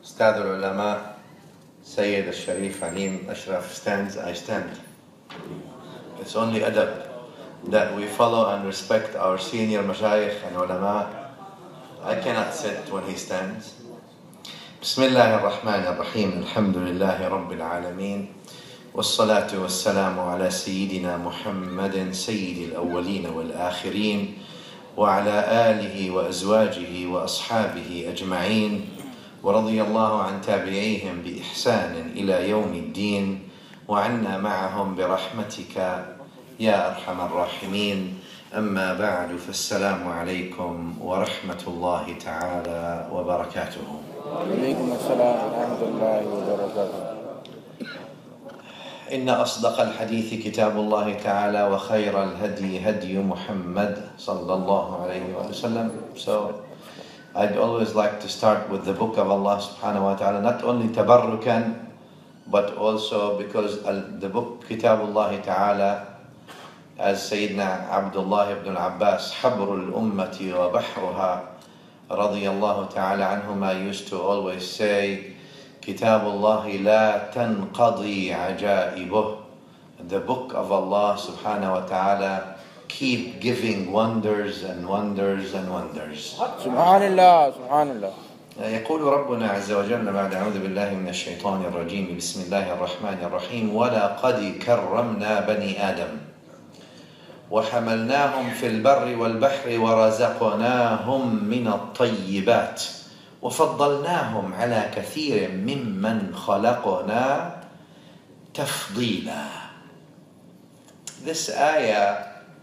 Ustad al-Ulama, Sayyid al-Sharif Alim Ashraf stands, I stand. It's only adab that we follow and respect our senior mashayikh and ulama. I cannot sit when he stands. Bismillah ar-Rahman ar-Rahim. Alhamdulillahi Rabbil Alameen. والصلاة والسلام على سيدنا محمد سيد الأولين والآخرين وعلى آله وأزواجه وأصحابه أجمعين ورضي الله عن تابعيهم بإحسان إلى يوم الدين وعنا معهم برحمتك يا أرحم الراحمين. أما بعد فالسلام عليكم ورحمة الله تعالى وبركاته. وعليكم السلام ورحمة الله وبركاته. إن أصدق الحديث كتاب الله تعالى وخير الهدي هدي محمد صلى الله عليه وسلم. So I'd always like to start with the book of Allah subhanahu wa ta'ala, not only tabarrukan, but also because the book Kitabullah ta'ala, as Sayyidina Abdullah ibn al-Abbas, Habrul Ummati wa Bahruha, radiyallahu ta'ala anhuma, used to always say, Kitabullah la tanqadi ajaibuh. The book of Allah subhanahu wa ta'ala keep giving wonders and wonders and wonders. Subhanallah, Subhanallah. يقول ربنا عز وجل بعد أعوذ بالله من الشيطان الرجيم بسم الله الرحمن الرحيم ولقد كرمنا بني آدم وحملناهم في البر والبحر ورزقناهم من الطيبات وفضلناهم على كثير ممن خلقنا تفضيلا. This ayah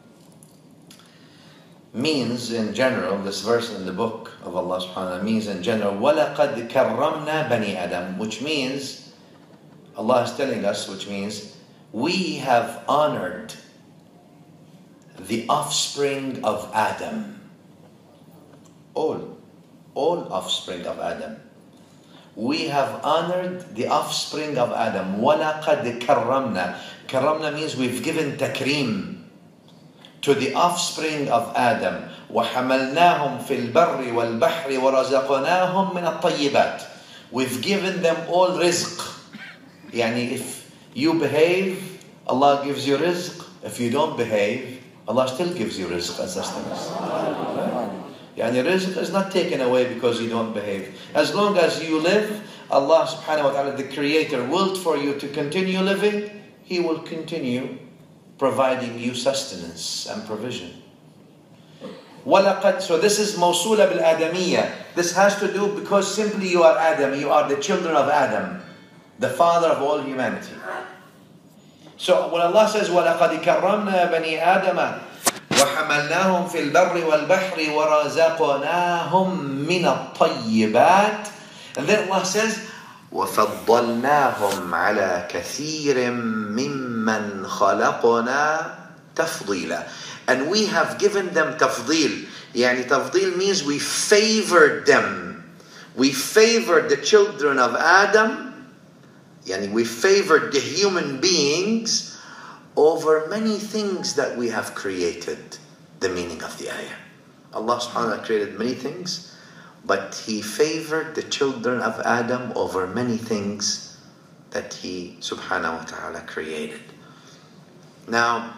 means in general, this verse in the book of Allah subhanahu wa ta'ala means in general, وَلَقَدْ كَرَّمْنَا بَنِي آدَمَ, which means, Allah is telling us, which means, we have honored the offspring of Adam. All offspring of Adam. We have honored the offspring of Adam. وَلَقَدْ كَرَّمْنَا. Karamna means we've given takreem to the offspring of Adam. وَحَمَلْنَاهُمْ فِي الْبَرِّ وَالْبَحْرِ وَرَزَقْنَاهُمْ مِنَ الطَّيِّبَاتِ. We've given them all rizq. Yani if you behave, Allah gives you rizq. If you don't behave, Allah still gives you rizq and sustenance. Yani rizq is not taken away because you don't behave. As long as you live, Allah subhanahu wa ta'ala, the creator, willed for you to continue living, He will continue providing you sustenance and provision. وَلَقَدْ, so this is mawsula bil-adamiyya. This has to do because simply you are Adam, you are the children of Adam, the father of all humanity. So when Allah says وَلَقَدْ كَرَّمْنَا بَنِي آدَمَ وَحَمَلْنَاهُمْ فِي الْبَرِّ وَالْبَحْرِ وَرَزَقْنَاهُمْ مِنَ الطَّيِّبَاتِ, and then Allah says وَفَضَّلْنَاهُمْ عَلَى كَثِيرٍ مِّمَّنْ خَلَقْنَا تَفْضِيلًا. And we have given them tafdeel. Yani tafdeel means we favored them. We favored the children of Adam. Yani we favored the human beings over many things that we have created. The meaning of the ayah. Allah subhanahu wa ta'ala created many things, but He favored the children of Adam over many things that He subhanahu wa ta'ala created. Now,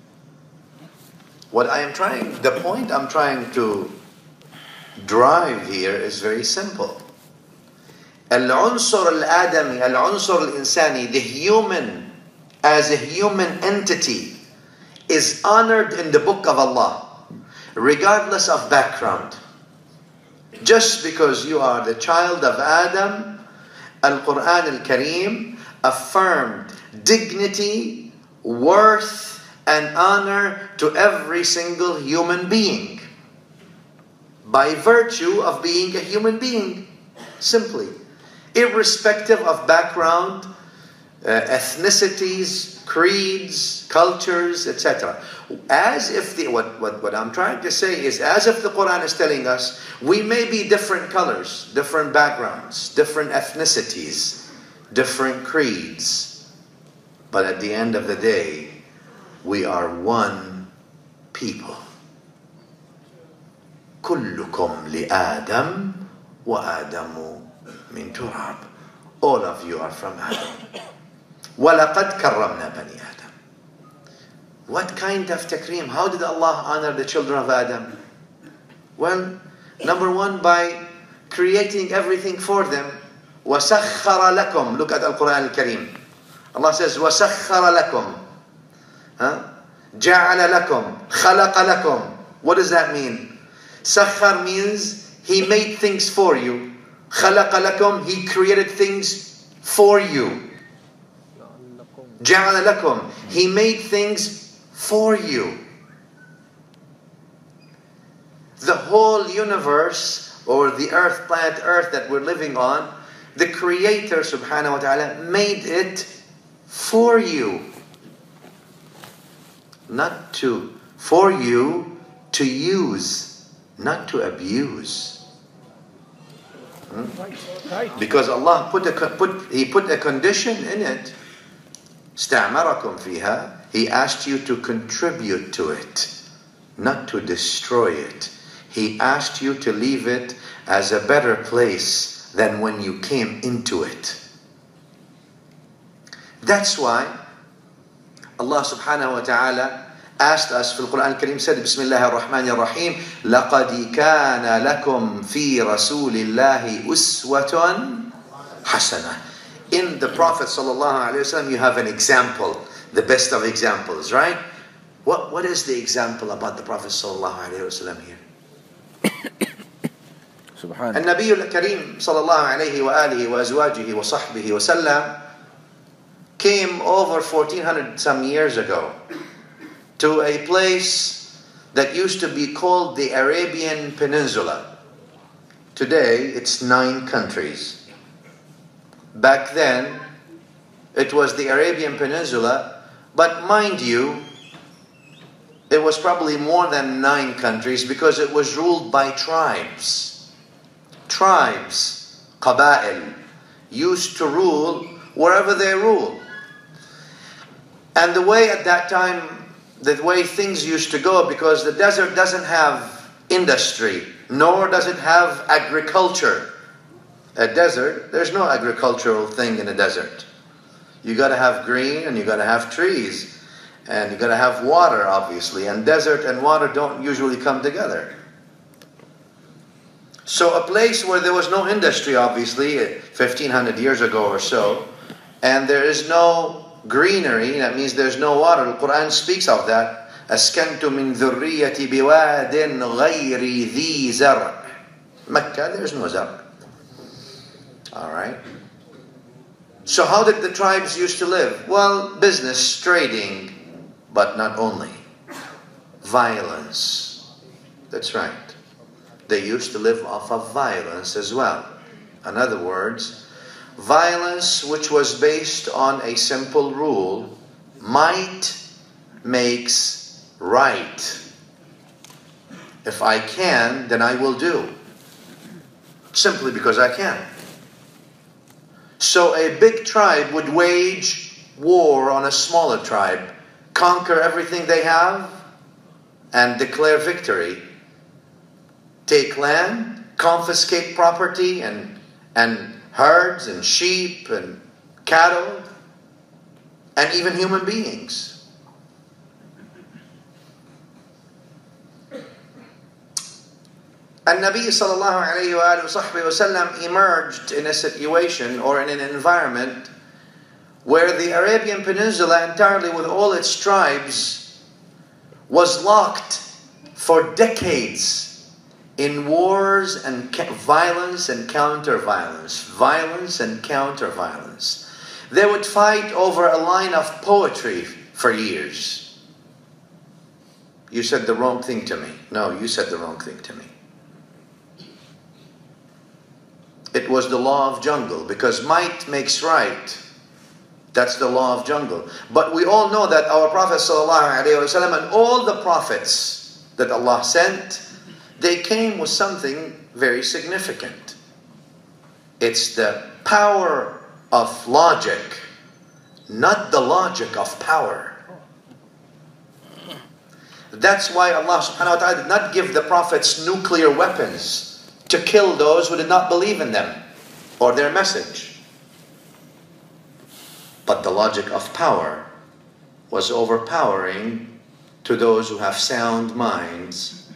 the point I'm trying to drive here is very simple. Al-unsur al-adami, al-unsur al-insani, the human as a human entity is honored in the book of Allah, regardless of background. Just because you are the child of Adam, Al-Quran Al-Kareem affirmed dignity, worth, and honor to every single human being by virtue of being a human being, simply, irrespective of background, ethnicities, creeds, cultures, etc. As if what I'm trying to say is, as if the Quran is telling us, we may be different colors, different backgrounds, different ethnicities, different creeds, but at the end of the day, we are one people. كلكم لآدم وآدم min turab. All of you are from Adam. وَلَقَدْ كَرَّمْنَا بَنِي Adam. What kind of takreem? How did Allah honor the children of Adam? Well, number one, by creating everything for them. وَسَخَّرَ لَكُمْ. Look at Al-Quran Al-Kareem. Allah says, وَسَخَّرَ لَكُمْ. جَعَلَ لَكُمْ. خَلَقَ لَكُمْ. What does that mean? Sakhar means He made things for you. خَلَقَ لَكُمْ. He created things for you. جَعَلَ لَكُمْ. He made things for you. The whole universe, or the earth, planet Earth that we're living on, the Creator subhanahu wa ta'ala made it for you. Not to, for you to use, not to abuse. Because Allah put a condition in it. استعمركم فيها. He asked you to contribute to it, not to destroy it. He asked you to leave it as a better place than when you came into it. That's why Allah subhanahu wa ta'ala asked us في القرآن الكريم, said بسم الله الرحمن الرحيم لقد كان لكم في رسول الله أسوة حسنة. In the Prophet sallallahu alaihi wasallam you have an example, the best of examples, right? What is the example about the Prophet sallallahu alaihi wasallam here? النبي الكريم صلى الله عليه وآله وأزواجه وصحبه وسلم came over 1400 some years ago to a place that used to be called the Arabian Peninsula. Today it's 9 countries. Back then it was the Arabian Peninsula, but mind you, it was probably more than 9 countries because it was ruled by tribes. Tribes, Qaba'il, used to rule wherever they rule. And the way at that time, the way things used to go, because the desert doesn't have industry, nor does it have agriculture. A desert, there's no agricultural thing in a desert. You got to have green and you got to have trees. And you got to have water, obviously. And desert and water don't usually come together. So a place where there was no industry, obviously, 1500 years ago or so, and there is no greenery, that means there's no water. The Quran speaks of that. أَسْكَنْتُ مِنْ ذُرِّيَّةِ بِوَادٍ غَيْرِ ذِي زَرْعٍ. Mecca, there's no zar'. Alright. So how did the tribes used to live? Well, business, trading, but not only. Violence. That's right. They used to live off of violence as well. In other words, violence which was based on a simple rule: might makes right. If I can, then I will do. Simply because I can. So a big tribe would wage war on a smaller tribe, conquer everything they have, and declare victory. Take land, confiscate property, and herds and sheep and cattle, and even human beings. And Nabi sallallahu alayhi wa sallam emerged in a situation or in an environment where the Arabian Peninsula entirely, with all its tribes, was locked for decades in wars and violence and counter-violence. Violence and counter-violence. They would fight over a line of poetry for years. You said the wrong thing to me. No, you said the wrong thing to me. It was the law of jungle, because might makes right. That's the law of jungle. But we all know that our Prophet ﷺ and all the prophets that Allah sent, they came with something very significant. It's the power of logic, not the logic of power. That's why Allah subhanahu wa ta'ala did not give the prophets nuclear weapons to kill those who did not believe in them. or their message. But the logic of power was overpowering to those who have sound minds.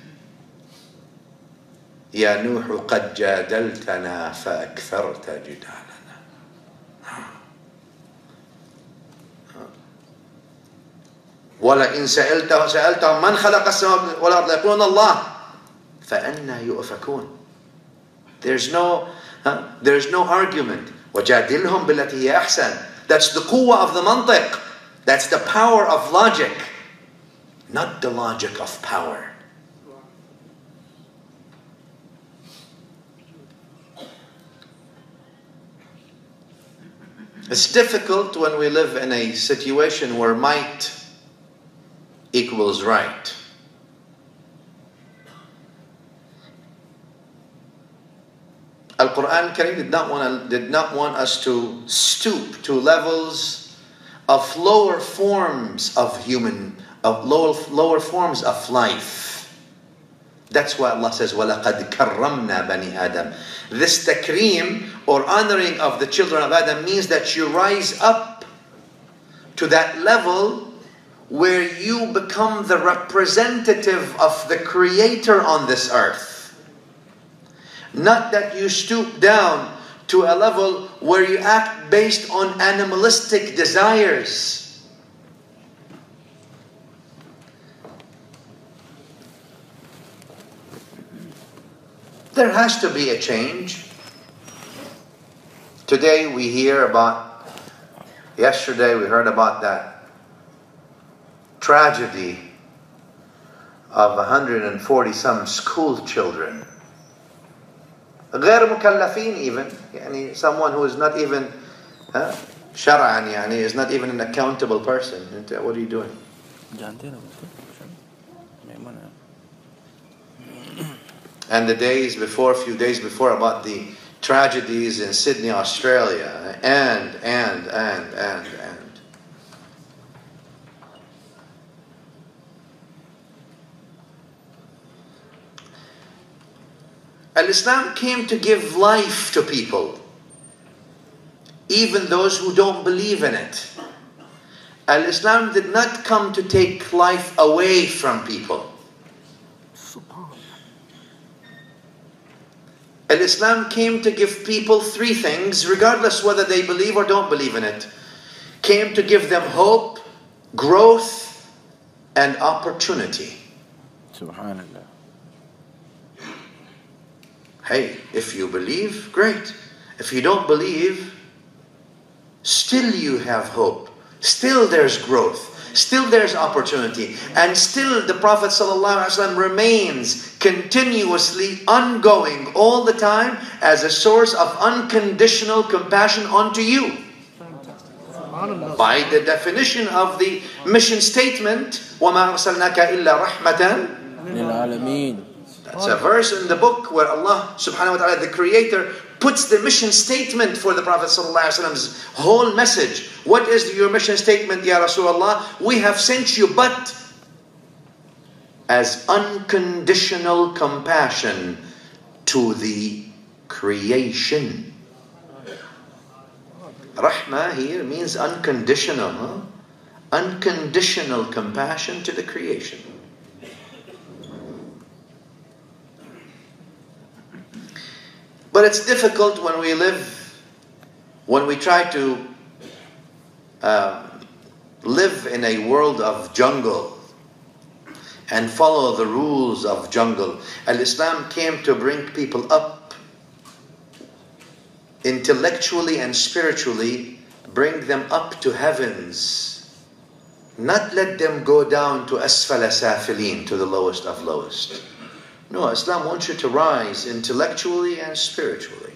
يا نوح قد جادلتنا فأكثرت جدالنا. ولئن سألتهم من خلق السماوات والأرض ليقولون الله فأنى يؤفكون. There's no argument. وجادلهم بالتي هي أحسن. That's the قوة of the منطق. That's the power of logic, not the logic of power. It's difficult when we live in a situation where might equals right. Al-Quran Kareem did not want us to stoop to levels of lower forms of lower forms of life. That's why Allah says, وَلَقَدْ كَرَّمْنَا بَنِي آدَمَ. This takreem, or honoring of the children of Adam, means that you rise up to that level where you become the representative of the Creator on this earth. Not that you stoop down to a level where you act based on animalistic desires. There has to be a change. Today we hear about, yesterday we heard about that tragedy of 140 some school children. غير مكلفين even, يعني someone who is not even شرعا, يعني is not even an accountable person. What are you doing? And the days before, a few days before, about the tragedies in Sydney, Australia, and. Al-Islam came to give life to people, even those who don't believe in it. Al-Islam did not come to take life away from people. Al-Islam came to give people three things, regardless whether they believe or don't believe in it. Came to give them hope, growth, and opportunity. Subhanallah. Hey, if you believe, great. If you don't believe, still you have hope. Still there's growth. Still there's opportunity. And still the Prophet ﷺ remains continuously ongoing all the time as a source of unconditional compassion unto you. By the definition of the mission statement, وَمَا أَرْسَلْنَاكَ إِلَّا رَحْمَةً لِلْعَالَمِينَ. That's a verse in the book where Allah subhanahu wa ta'ala, the Creator, puts the mission statement for the Prophet ﷺ's whole message. What is your mission statement, Ya Rasulullah? We have sent you but as unconditional compassion to the creation. Rahmah here means unconditional. Unconditional compassion to the creation. But it's difficult when we try to live in a world of jungle and follow the rules of jungle. Al-Islam came to bring people up intellectually and spiritually, bring them up to heavens, not let them go down to asfala safilin, to the lowest of lowest. No, Islam wants you to rise intellectually and spiritually.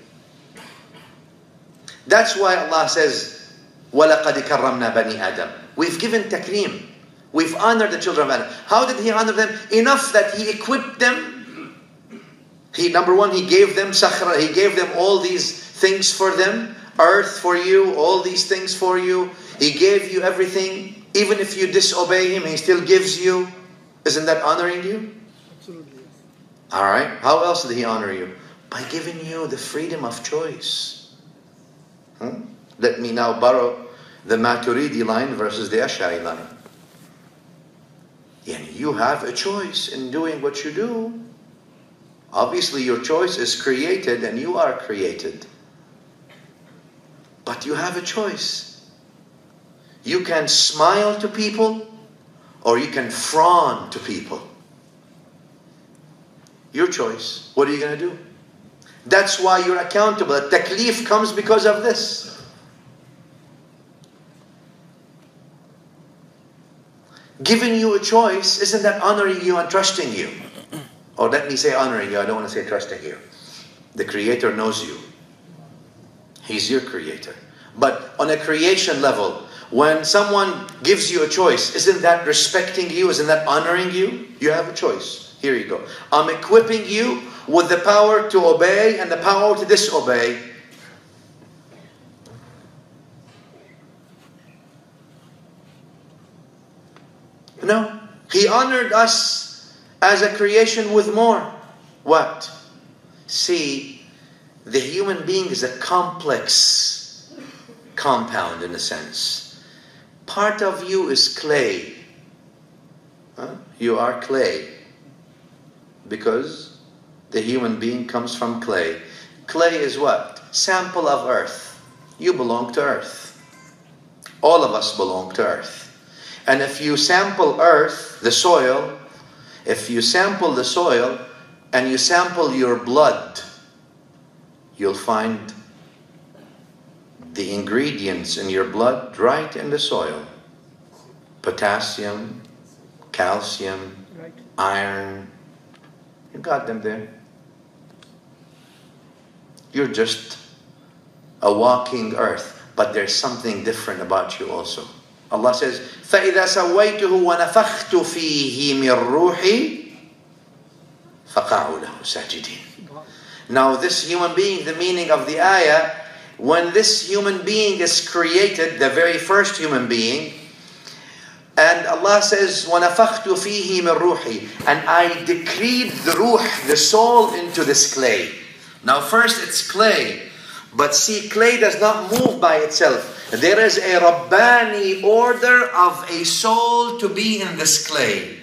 That's why Allah says, وَلَقَدْ كَرَّمْنَا بَنِي آدَمَ. We've given takreem. We've honored the children of Adam. How did He honor them? Enough that He equipped them. Number one, He gave them sakhra. He gave them all these things for them. Earth for you, all these things for you. He gave you everything. Even if you disobey Him, He still gives you. Isn't that honoring you? Absolutely. Alright, how else did He honor you? By giving you the freedom of choice. Let me now borrow the Maturidi line versus the Ash'ari line. And you have a choice in doing what you do. Obviously your choice is created and you are created. But you have a choice. You can smile to people or you can frown to people. Your choice. What are you going to do? That's why you're accountable. Taklif comes because of this. Giving you a choice, isn't that honoring you and trusting you? Or let me say honoring you, I don't want to say trusting you. The Creator knows you. He's your Creator. But on a creation level, when someone gives you a choice, isn't that respecting you? Isn't that honoring you? You have a choice. Here you go. I'm equipping you with the power to obey and the power to disobey. No. He honored us as a creation with more. What? See, the human being is a complex compound in a sense. Part of you is clay. You are clay. Because the human being comes from clay. Clay is what? Sample of earth. You belong to earth. All of us belong to earth. And if you sample earth, the soil, if you sample the soil and you sample your blood, you'll find the ingredients in your blood right in the soil. Potassium, calcium, iron. You got them there. You're just a walking earth, but there's something different about you also. Allah says, فَإِذَا سَوَّيْتُهُ وَنَفَخْتُ فِيهِ مِنْ رُوحِي فَقَعُوا لَهُ سَاجِدِينَ. Now this human being, the meaning of the ayah, when this human being is created, the very first human being, and Allah says, وَنَفَخْتُ فِيهِ مِنْ رُوحِي, and I decreed the ruh, the soul, into this clay. Now first it's clay, but see, clay does not move by itself. There is a Rabbani order of a soul to be in this clay.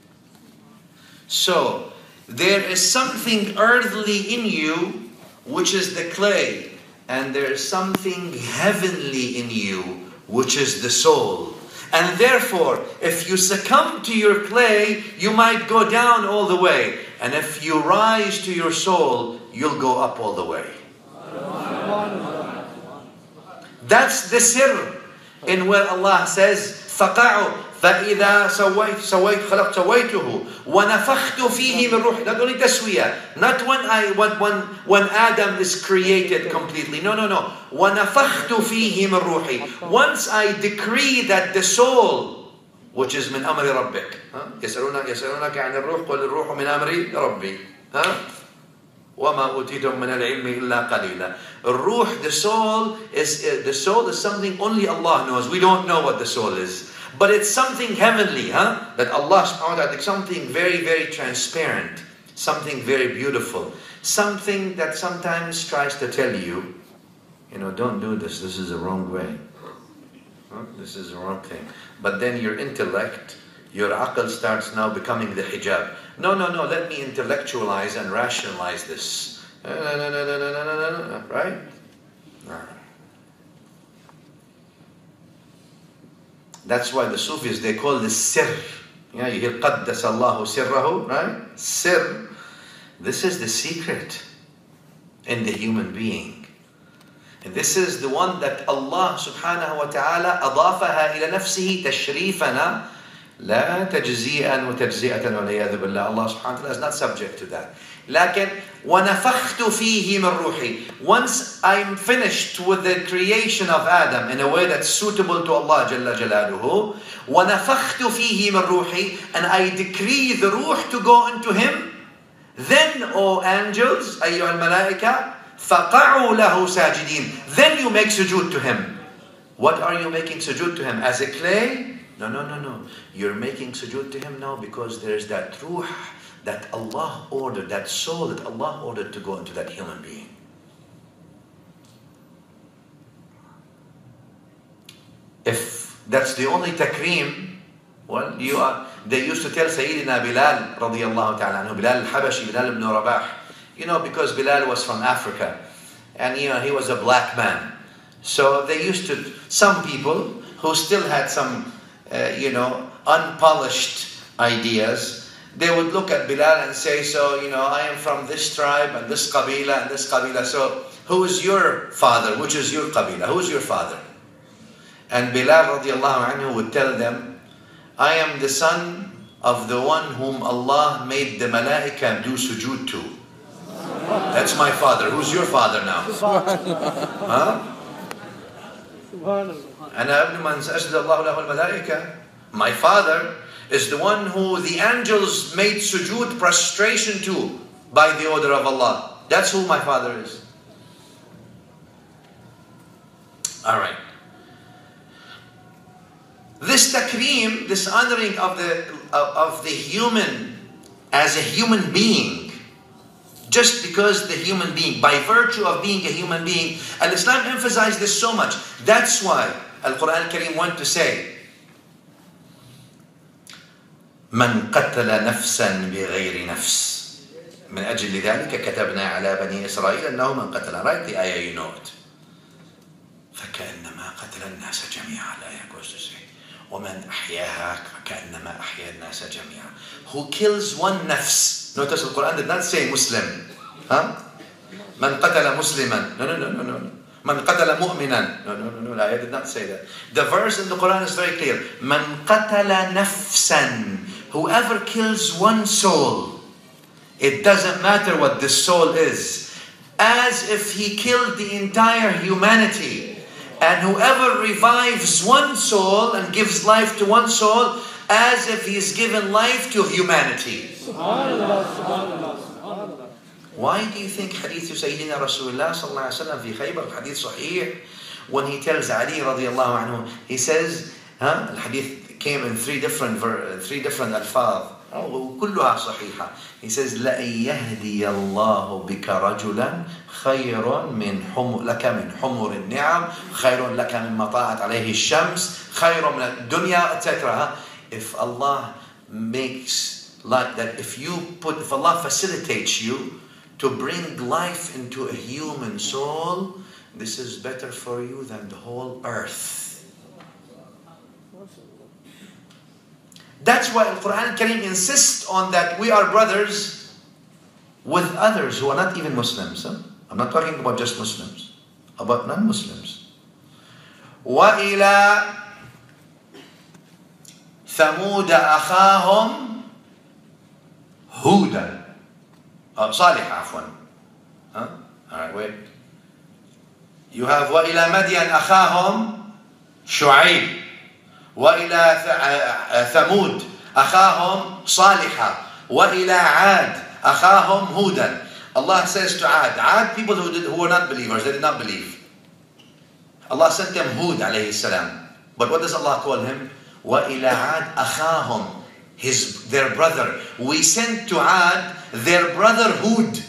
So, there is something earthly in you, which is the clay. And there is something heavenly in you, which is the soul. And therefore, if you succumb to your clay, you might go down all the way. And if you rise to your soul, you'll go up all the way. That's the sir in where Allah says, فَقَعُوا فَإِذَا سَوَيْتُهُ وَنَفَخْتُ فِيهِ مِنْ رُوحِ. Not only taswiyah, not when Adam is created completely. No. وَنَفَخْتُ فِيهِ مِنْ رُوحِ. Once I decree that the soul, which is من أمر ربك. يسألونك عن الروح قل الروح من أمر ربي. وَمَا أُوتِيتُم مِّنَ الْعِلْمِ إِلَّا قَلِيلًا. Ruh, the soul is something only Allah knows. We don't know what the soul is. But it's something heavenly, that Allah subhanahu wa ta'ala, something very, very transparent, something very beautiful, something that sometimes tries to tell you, don't do this, this is the wrong way. This is the wrong thing. But then your intellect, your aql starts now becoming the hijab. No, let me intellectualize and rationalize this. No, right? No. That's why the Sufis, they call this sir. You hear قَدَّسَ اللَّهُ سِرَّهُ, right? Sir. This is the secret in the human being. And this is the one that Allah subhanahu wa ta'ala أضافها إلى نفسه تشريفنا لا تجزيئا وتجزئة والعياذ بالله. Allah subhanahu wa ta'ala is not subject to that. لكن وَنَفَخْتُ فِيهِ مِنْ رُوحِي. Once I'm finished with the creation of Adam in a way that's suitable to Allah Jalla Jalaluhu, وَنَفَخْتُ فِيهِ مِنْ رُوحِي, and I decree the ruh to go into him, then, O angels, أيها الملائكة, فَقَعُوا لَهُ سَاجِدِينَ. Then you make sujood to him. What are you making sujood to him? As a clay? No. You're making sujood to him now because there's that ruh that Allah ordered, that soul that Allah ordered to go into that human being. If that's the only takreem, well, they used to tell Sayyidina Bilal radiyallahu ta'ala anhu, Bilal al-Habashi, Bilal ibn Rabah, because Bilal was from Africa, and he was a black man. So they used to, some people who still had some, unpolished ideas, they would look at Bilal and say, so, I am from this tribe and this qabila and this qabila, so who is your father? Which is your qabila? Who is your father? And Bilal radiallahu anhu would tell them, I am the son of the one whom Allah made the malaika do sujood to. That's my father. Who's your father now? Huh? My father is the one who the angels made sujood, prostration to, by the order of Allah. That's who my father is. Alright. This takreem, this honoring of the human as a human being, just because the human being, by virtue of being a human being, Al-Islam emphasized this so much. That's why Al-Quran Al-Karim went to say, من قتل نفسا بغير نفس من أجل ذلك كتبنا على بني إسرائيل أنه من قتل. Write the ayah, you know it. فكأنما قتل الناس جميعا. لا يجوز to say ومن أحياها فكأنما أحيا الناس جميعا. Who kills one nafs. Notice the Quran did not say Muslim. Huh? من قتل مسلما. No. من قتل مؤمنا. No. The ayah did not say that. The verse in the Quran is very clear. من قتل نفسا. Whoever kills one soul, it doesn't matter what the soul is, as if he killed the entire humanity. And whoever revives one soul and gives life to one soul, as if he's given life to humanity. Why do you think Hadith Sayyidina Rasulullah sallallahu alaihi wasallam fi Khaybar, Hadith Sahih, when he tells Ali radiallahu anhu, he says, the Hadith came in three different alfaz. كلها صحيحة. He says, لَأَن يَهْدِيَ اللَّهُ بِكَ رَجُلًا خَيْرٌ لَكَ مِنْ حُمُرِ النِّعَمِ خَيْرٌ لَكَ مِنْ مَطَاعَتْ عَلَيْهِ الشَّمْسِ خَيْرٌ مِنَ الدُّنْيَا, etc. If Allah makes like that, if Allah facilitates you to bring life into a human soul, this is better for you than the whole earth. That's why Al-Quran Al-Karim insists on that we are brothers with others who are not even Muslims. I'm not talking about just Muslims, about non-Muslims. وَإِلَى ثَمُودَ أَخَاهُمْ هُودًا صالح عفوا. Alright, wait. You have وَإِلَى مَدْيَنَ أَخَاهُمْ شُعَيْبٍ وإلى ثمود أخاهم صالحا وإلى عاد أخاهم هودا. Allah says to Ad, people who were not believers, they did not believe. Allah sent them Hud alayhi salam. But what does Allah call him? وإلى عاد أخاهم, their brother. We sent to Ad their brother Hud.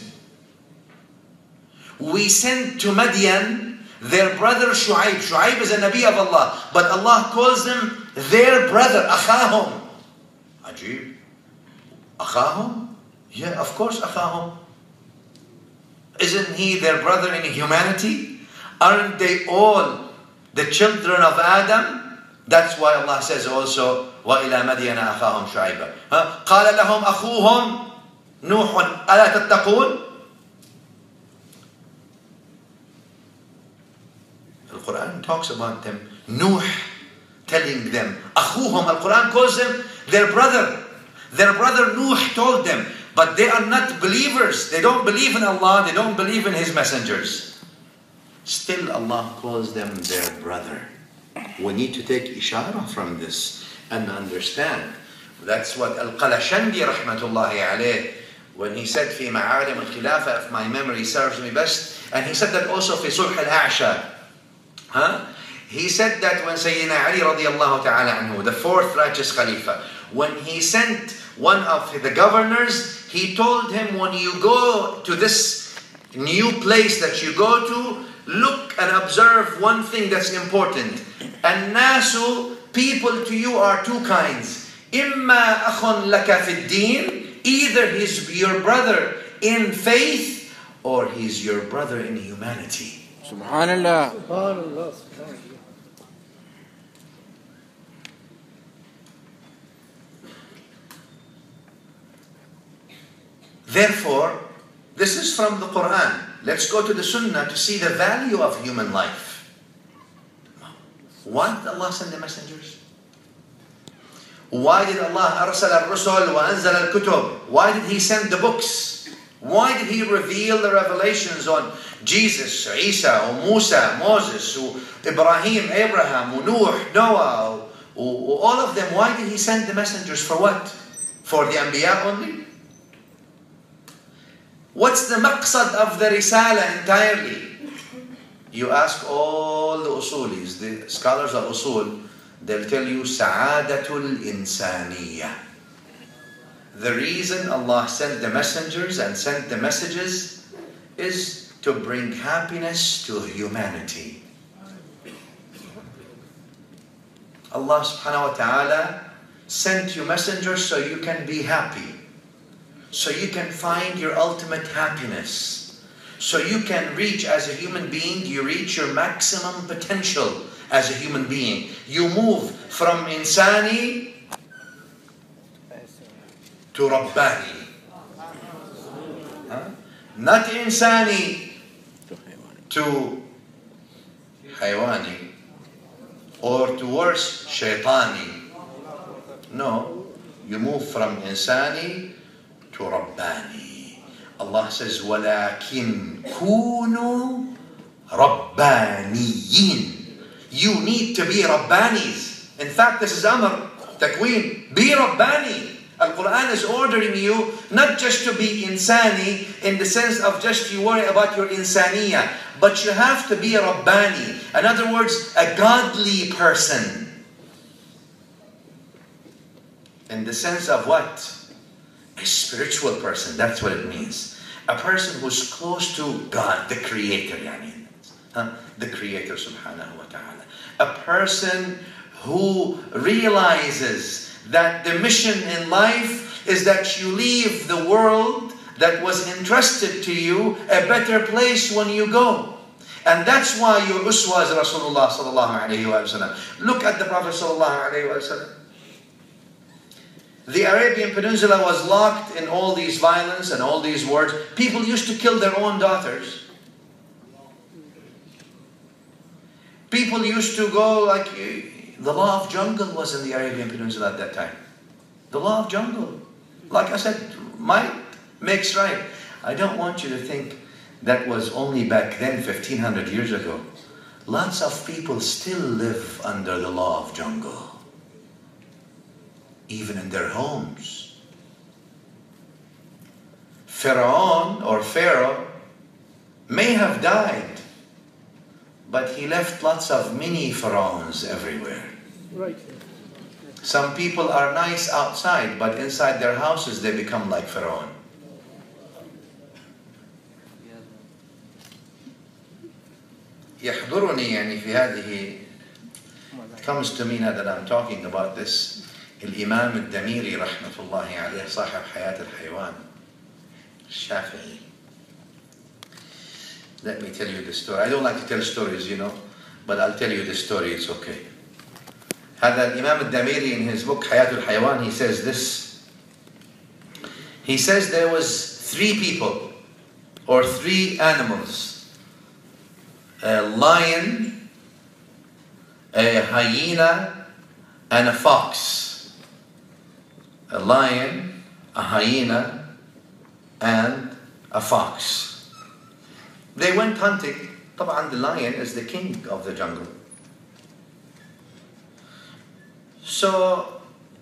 We sent to Madian their brother Shu'aib. Shu'aib is a Nabi of Allah, but Allah calls them their brother, أخاهم. Ajib. أخاهم? Yeah, of course أخاهم. Isn't he their brother in humanity? Aren't they all the children of Adam? That's why Allah says also, وَإِلَى مَدْيَنَ أَخَاهُمْ شُعَيْبًا. قَالَ لَهُمْ أَخُوهُمْ نُوحٌ أَلَا تَتَّقُونَ. The Quran talks about them. Nuh telling them. Akhuhum, Al-Quran calls them their brother. Their brother Nuh told them. But they are not believers. They don't believe in Allah. They don't believe in His messengers. Still Allah calls them their brother. We need to take ishara from this and understand. That's what Al-Qalashandi rahmatullahi alayh, when he said في معالم الخلافة, if my memory serves me best, and he said that also في صلح الأعشى. He said that when Sayyidina Ali radiallahu ta'ala anhu, the fourth righteous Khalifa, when he sent one of the governors, he told him, when you go to this new place that you go to, look and observe one thing that's important. الناس, people to you are two kinds. إما أخ لك في الدين, either he's your brother in faith or he's your brother in humanity. Subhanallah. Therefore, this is from the Quran. Let's go to the Sunnah to see the value of human life. Why did Allah send the messengers? Why did Allah أرسل الرسل وأنزل الكتب? Why did He send the books? Why did He reveal the revelations on Jesus, Isa, Musa, Moses, Ibrahim, Abraham, Noah, Noah, all of them? Why did He send the messengers? For what? For the Anbiya only? What's the maqsad of the Risala entirely? You ask all the usulis, the scholars of usul, they'll tell you Sa'adatul Insaniyah. The reason Allah sent the messengers and sent the messages is to bring happiness to humanity. Allah subhanahu wa ta'ala sent you messengers so you can be happy. So you can find your ultimate happiness. So you can reach, as a human being, you reach your maximum potential as a human being. You move from insani to Rabbani. Not insani to haywani, or to worse, shaitani. No, you move from insani to Rabbani. Allah says, وَلَكِنْ كُونُوا رَبَّانِيِّينَ. You need to be Rabbanis. In fact, this is Amr, Takween. Be Rabbani. Al-Quran is ordering you not just to be insani in the sense of just you worry about your insaniya, but you have to be a Rabbani. In other words, a godly person. In the sense of what? A spiritual person. That's what it means. A person who's close to God, the Creator. The Creator subhanahu wa ta'ala. A person who realizes that the mission in life is that you leave the world that was entrusted to you a better place when you go. And that's why your uswa is Rasulullah sallallahu alayhi wa sallam. Look at the Prophet sallallahu alayhi wa sallam. The Arabian Peninsula was locked in all these violence and all these wars. People used to kill their own daughters. People used to go like... The law of jungle was in the Arabian Peninsula at that time. The law of jungle. Like I said, might makes right. I don't want you to think that was only back then, 1500 years ago. Lots of people still live under the law of jungle. Even in their homes. Pharaoh may have died, but he left lots of mini pharaohs everywhere. Right. Some people are nice outside, but inside their houses they become like Pharaoh. يحضرني يعني في هذه, it comes to me now that I'm talking about this, الإمام الدميري رحمة الله عليه صاحب حياة الحيوان الشافعي. Let me tell you the story. I don't like to tell stories, you know, but I'll tell you the story, it's okay. هذا الإمام الدميري in his book حياة الحيوان, he says this. He says there was 3 people or 3 animals. A lion, a hyena, and a fox. A lion, a hyena, and a fox. They went hunting. طبعا the lion is the king of the jungle. So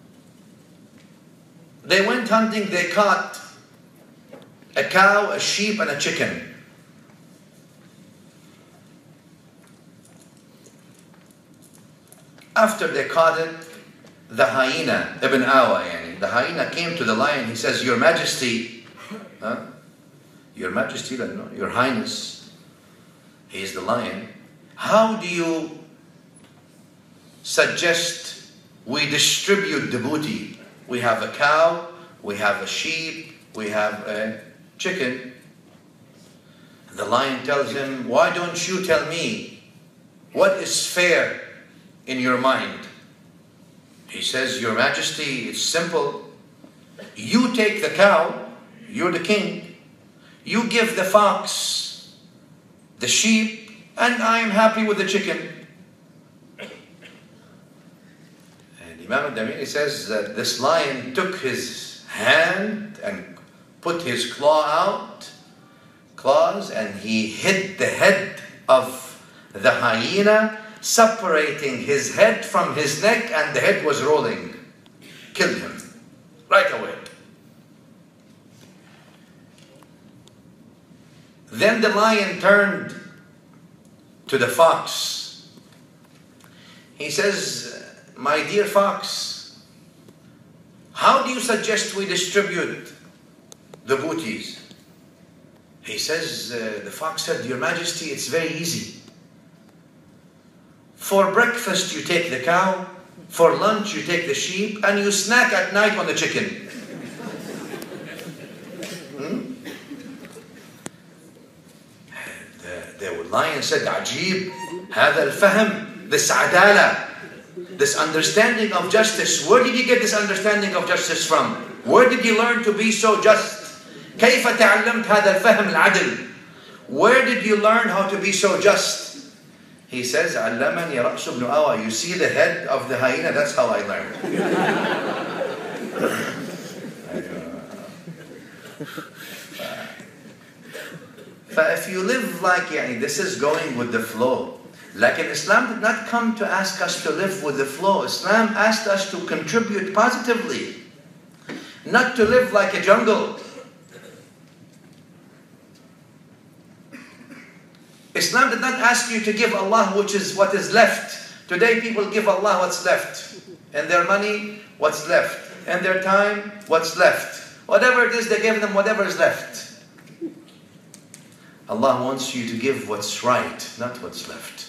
they went hunting, they caught a cow, a sheep, and a chicken. After they caught it, the hyena, Ibn Awa, the hyena came to the lion. He says, Your Majesty, Your Majesty, no, Your Highness, he is the lion. How do you suggest we distribute the booty? We have a cow, we have a sheep, we have a chicken. The lion tells him, why don't you tell me what is fair in your mind? He says, Your Majesty, it's simple. You take the cow, you're the king. You give the fox the sheep, and I'm happy with the chicken. And Imam al-Damiri says that this lion took his hand and put his claws, and he hit the head of the hyena, separating his head from his neck, and the head was rolling. Killed him right away. Then the lion turned to the fox. He says, my dear fox, how do you suggest we distribute the booties? He says, the fox said, Your Majesty, it's very easy. For breakfast you take the cow, for lunch you take the sheep, and you snack at night on the chicken. The lion said, Ajib, هذا الفهم, this adala, this understanding of justice. Where did you get this understanding of justice from? Where did you learn to be so just? كيف تعلمت هذا الفهم العدل? Where did you learn how to be so just? He says, علمني رأس بن أوى. You see the head of the hyena? That's how I learned. If you live like, this is going with the flow. Like Islam did not come to ask us to live with the flow. Islam asked us to contribute positively, not to live like a jungle. Islam did not ask you to give Allah which is what is left. Today people give Allah what's left. And their money, what's left. And their time, what's left. Whatever it is, they give them whatever is left. Allah wants you to give what's right, not what's left.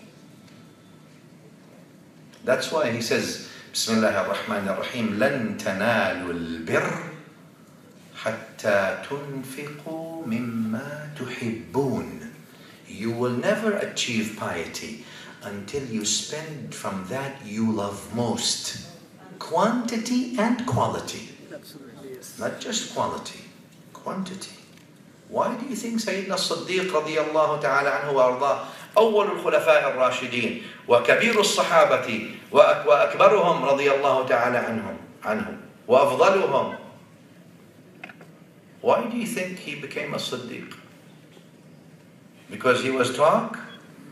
That's why He says, Bismillah ar-Rahman ar-Rahim, لَن تَنَالُوا الْبِرَّ حَتَّى تُنْفِقُوا مِمَّا تُحِبُّونَ. You will never achieve piety until you spend from that you love most. Quantity and quality. Not just quality, quantity. Why do you think Sayyidina As-Siddiq radiyallahu ta'ala anhu wa ardah, أول الخلفاء الراشدين وكبير الصحابة وأكبرهم رضي الله تعالى عنهم وأفضلهم, why do you think he became a Siddiq? Because he was talk?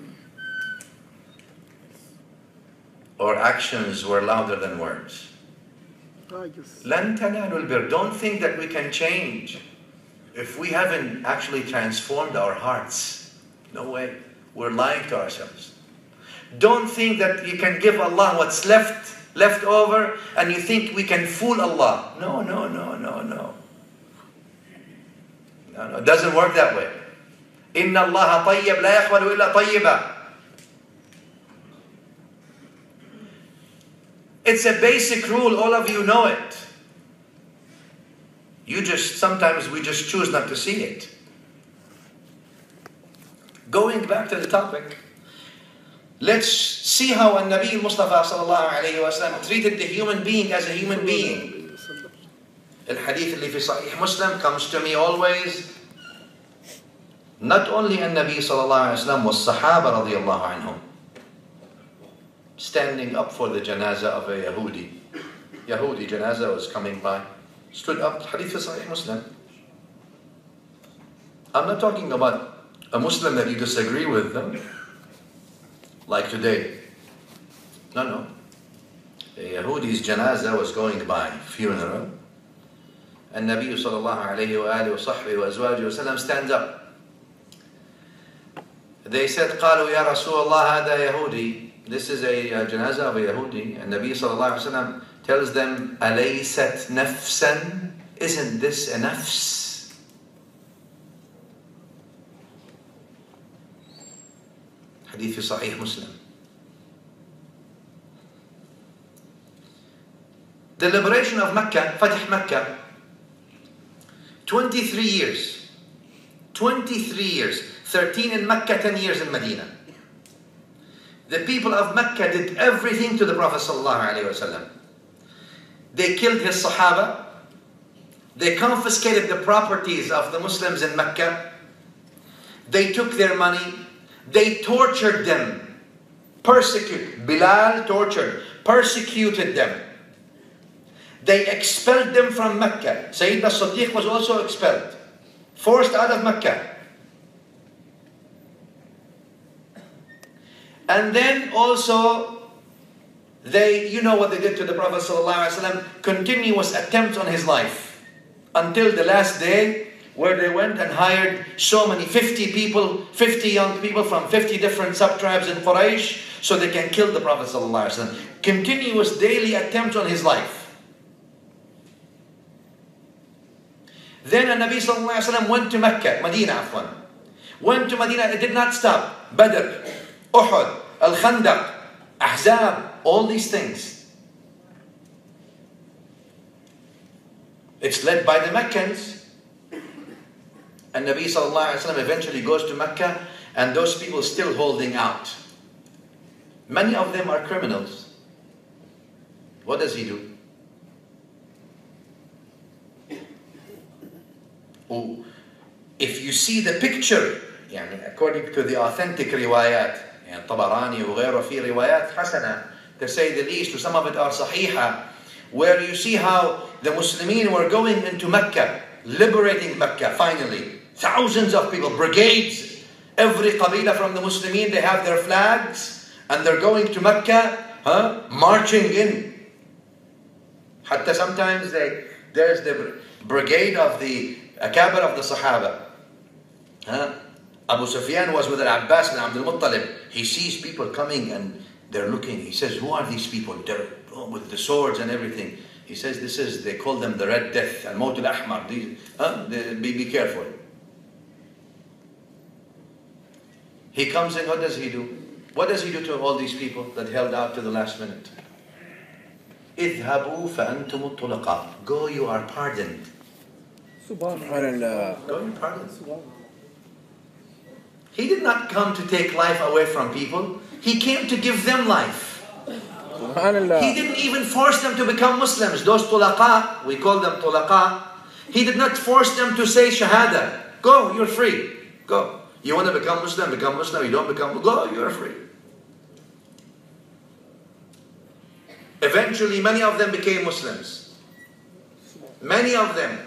Or actions were louder than words? لَن تَنَالُوا الْبِرَّ. Don't think that we can change if we haven't actually transformed our hearts. No way. We're lying to ourselves. Don't think that you can give Allah what's left over, and you think we can fool Allah. No. It doesn't work that way. إِنَّ اللَّهَ طَيِّبٌ لَا يَقْبَلُ إِلَّا طَيِّبًا. It's a basic rule, all of you know it. Sometimes we just choose not to see it. Going back to the topic, let's see how Nabi Mustafa sallallahu alayhi wa sallam treated the human being as a human being. Al-Hadith اللي في Sahih Muslim comes to me always. Not only Nabi sallallahu alayhi wa sallam was Sahaba radiyallahu anhum standing up for the janazah of a Yahudi janazah was coming by, stood up. Hadith fi Sahih Muslim. I'm not talking about a Muslim that you disagree with them, like today. No. A Yahudi's janazah was going by, funeral, and Nabi sallallahu alayhi wa alihi wa sahbihi wa azwajihi wa sallam stands up. They said, قالوا يا رسول الله هذا يهودي. This is a janazah of a Yahudi, and Nabi sallallahu alayhi wa sallam tells them, أليست نفسا? Isn't this a nafs? Hadith fi Sahih Muslim. The liberation of Mecca, Fatih Mecca, 23 years. 23 years. 13 in Mecca, 10 years in Medina. The people of Mecca did everything to the Prophet ﷺ. They killed his Sahaba. They confiscated the properties of the Muslims in Mecca. They took their money. They tortured them. Bilal tortured, persecuted them. They expelled them from Mecca. Sayyidina Siddiq was also expelled, forced out of Mecca. And then also, you know what they did to the Prophet ﷺ, continuous attempts on his life. Until the last day, where they went and hired so many, 50 people, 50 young people from 50 different sub-tribes in Quraysh, so they can kill the Prophet ﷺ. Continuous daily attempts on his life. Then the Nabi ﷺ went to Mecca, Medina afwan. Went to Medina, it did not stop. Badr, Uhud, Al-Khandaq, Ahzab, all these things. It's led by the Meccans. And Nabi ﷺ eventually goes to Mecca, and those people still holding out. Many of them are criminals. What does he do? Oh, if you see the picture, according to the authentic riwayat, Tabarani وغيره في روايات حسنة, to say the least, some of it are صحيحة, where you see how the Muslimin were going into Mecca, liberating Mecca finally. Thousands of people, brigades, every qabila from the Muslimin, they have their flags, and they're going to Mecca, marching in. Hatta sometimes there's the brigade of the Akabir of the Sahaba. Abu Sufyan was with Al-Abbas and Abdul Muttalib. He sees people coming and they're looking. He says, who are these people? They're with the swords and everything. He says, they call them the Red Death, Al-Maut Al-Ahmar. Be careful. He comes in, what does he do? What does he do to all these people that held out to the last minute? اذهبوا فأنتم الطلقاء. Go, you are pardoned. Subhanallah. Go, you are pardoned. He did not come to take life away from people. He came to give them life. Subhanallah. He didn't even force them to become Muslims. Those tulaqa, we call them tulaqa. He did not force them to say shahada. Go, you're free. Go. You want to become Muslim, become Muslim. You don't become, go, you're free. Eventually, many of them became Muslims. Many of them.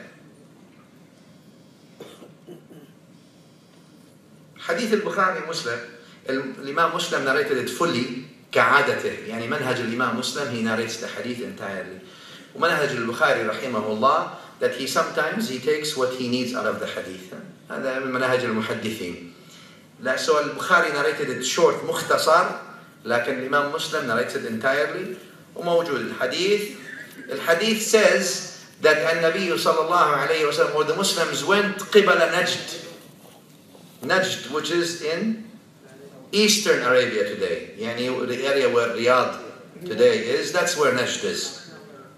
Hadith al-Bukhari Muslim, Imam Muslim narrated it fully, كعادته. يعني منهج الإمام Muslim, he narrates the hadith entirely. ومنهج البخاري رحمه الله, that sometimes he takes what he needs out of the hadith. هذا من منهج المحدثين. So al-Bukhari narrated it short, مختصر, لكن الإمام Muslim narrates it entirely. وموجود الحديث. الحديث says that النبي صلى الله عليه وسلم, or the Muslims went قبل نجد. Najd, which is in Eastern Arabia today. يعني the area where Riyadh today is, that's where Najd is.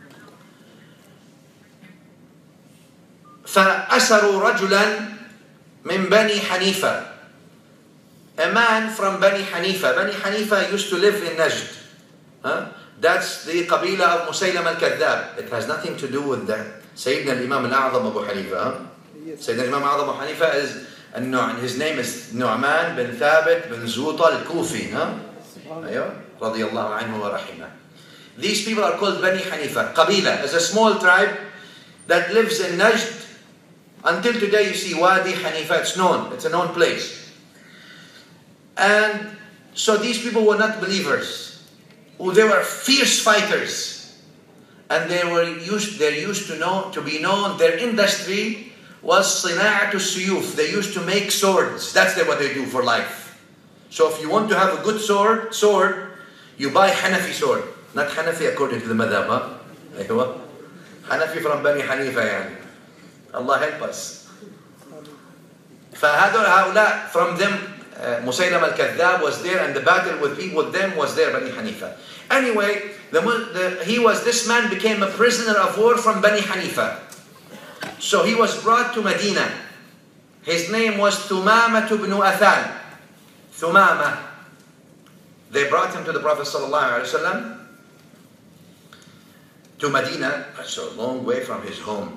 فأسروا رجلا من بني حنيفة. A man from Bani Hanifa. Bani Hanifa used to live in Najd. That's the Qabila of Musaylam al-Kadhdab. It has nothing to do with that. Sayyidina al-Imam al-A'zam Abu Hanifa. Sayyidina al-Imam al-A'zam Abu Hanifa is, his name is Nu'man bin Thabit bin Zuta al-Kufi. Radiyallahu anhu wa rahimah. These people are called Bani Hanifa. Qabila is a small tribe that lives in Najd. Until today you see Wadi Hanifa, it's known. It's a known place. And so these people were not believers. They were fierce fighters. And they're used to be known, their industry was صناعة السيوف. They used to make swords. That's what they do for life. So if you want to have a good sword, you buy Hanafi sword. Not Hanafi according to the madhab. Hanafi from Bani Hanifa يعني. Allah help us. فهؤلاء from them Musaylam al-Kadhdhab was there, and the battle with people with them was there, Bani Hanifa. Anyway, this man became a prisoner of war from Bani Hanifa. So he was brought to Medina. His name was Thumama ibn Athal. Thumama. They brought him to the Prophet ﷺ to Medina. That's a long way from his home.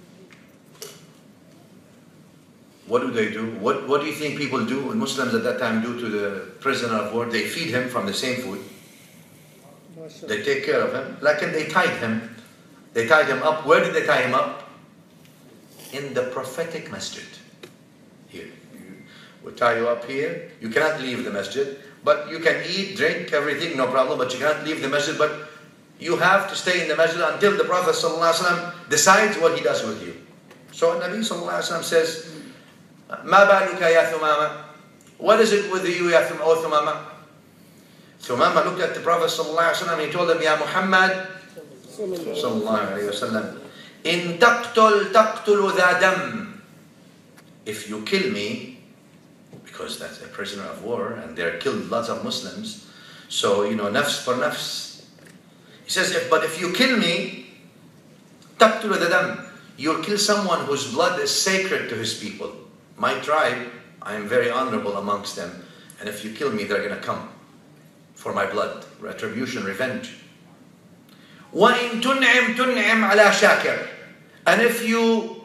What do they do? What do you think people do, and Muslims at that time do to the prisoner of war? They feed him from the same food. They take care of him. Like they tied him. They tied him up. Where did they tie him up? In the prophetic masjid. Here. We'll tie you up here. You cannot leave the masjid. But you can eat, drink, everything, no problem. But you cannot leave the masjid. But you have to stay in the masjid until the Prophet ﷺ decides what he does with you. So Nabi ﷺ says, ما بالك يا ثمامة? What is it with you, يا ثمامة? Thumama looked at the Prophet ﷺ and he told him, يا محمد صلى الله عليه وسلم, إن تقتل تقتل ذا دم. If you kill me, because that's a prisoner of war and they're killed lots of Muslims, so nafs for nafs. He says, but if you kill me, تقتل ذا دم, you'll kill someone whose blood is sacred to his people. My tribe, I am very honorable amongst them, and if you kill me, they're going to come for my blood, retribution, revenge. وَإِن تُنْعِمْ تُنْعِمْ عَلَى شَاكِرٍ. And if you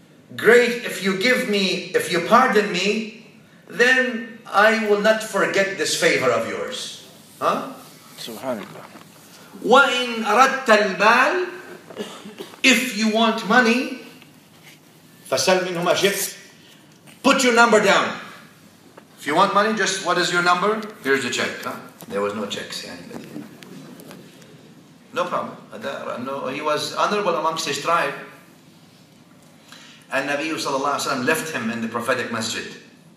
pardon me, then I will not forget this favor of yours. Huh? Subhanallah. وَإِن أَرَدْتَ الْمَالِ. If you want money, فَسَلْ مِنْهُ مَا شِئْتَ. Put your number down. If you want money, just what is your number? Here's the check. Huh? There was no checks. No problem. No, he was honorable amongst his tribe. And Nabi sallallahu alaihi wasallam left him in the prophetic masjid.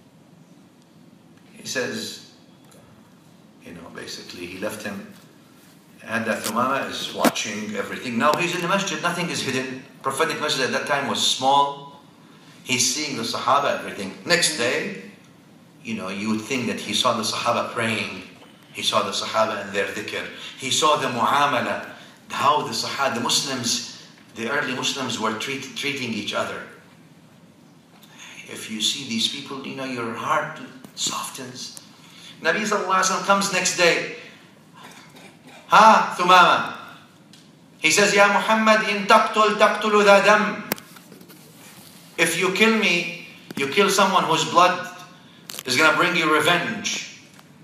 He says, basically he left him. And that Thumama is watching everything. Now he's in the masjid, nothing is hidden. Prophetic masjid at that time was small. He's seeing the Sahaba, everything. Next day, you would think that he saw the Sahaba praying. He saw the Sahaba in their dhikr. He saw the mu'amala, how the Muslims, the early Muslims were treating each other. If you see these people, your heart softens. Nabi sallallahu alaihi wasallam comes next day. Ha, Thumama. He says, Ya Muhammad, in taqtul taqtulu dha dam. If you kill me, you kill someone whose blood is going to bring you revenge.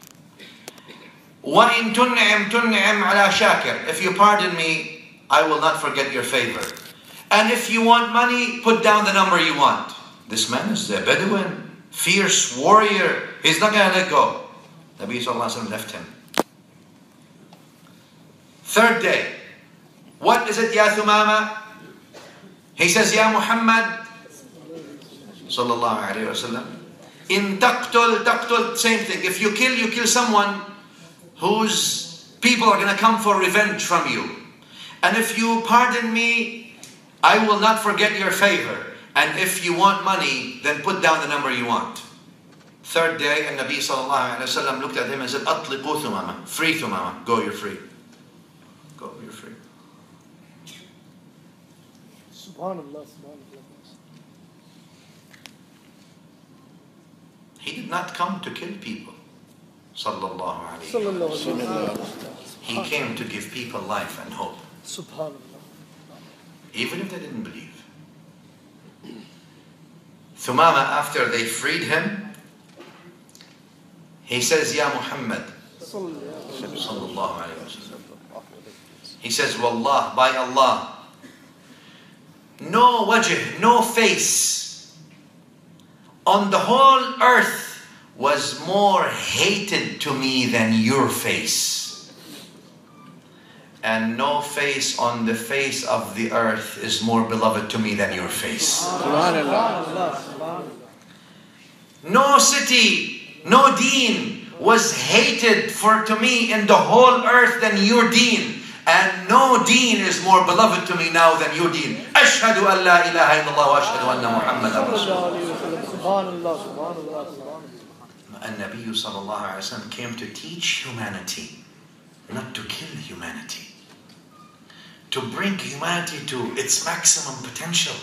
وَإِن تُنْعِمْ تُنْعِمْ عَلَى شَاكِرٍ. If you pardon me, I will not forget your favor. And if you want money, put down the number you want. This man is a Bedouin, fierce warrior. He's not going to let go. Nabi sallallahu alaihi wasallam left him. Third day. What is it, Ya Thumama? He says, Ya Muhammad sallallahu alaihi wasallam, in taqtul, same thing. If you kill someone whose people are going to come for revenge from you. And if you pardon me, I will not forget your favor. And if you want money, then put down the number you want. Third day, and Nabi sallallahu alaihi wasallam looked at him and said, Atliqu Thumama, free Thumama, go, you're free. Go, you're free. Subhanallah, subhanallah. He did not come to kill people. Sallallahu alayhi wa sallam. He came to give people life and hope. Subhanallah. Even if they didn't believe. Thumama, after they freed him, he says, Ya Muhammad. Sallallahu alayhi wa sallam. He says, Wallah, by Allah, no wajh, no face on the whole earth was more hated to me than your face. And no face on the face of the earth is more beloved to me than your face. No city, no deen was hated to me in the whole earth than your deen. And no deen is more beloved to me now than your deen. Ashhadu an la ilaha illallah wa ashhadu anna Muhammadan Rasulullah. An-Nabi sallallahu alayhi wa sallam came to teach humanity, not to kill humanity. To bring humanity to its maximum potential.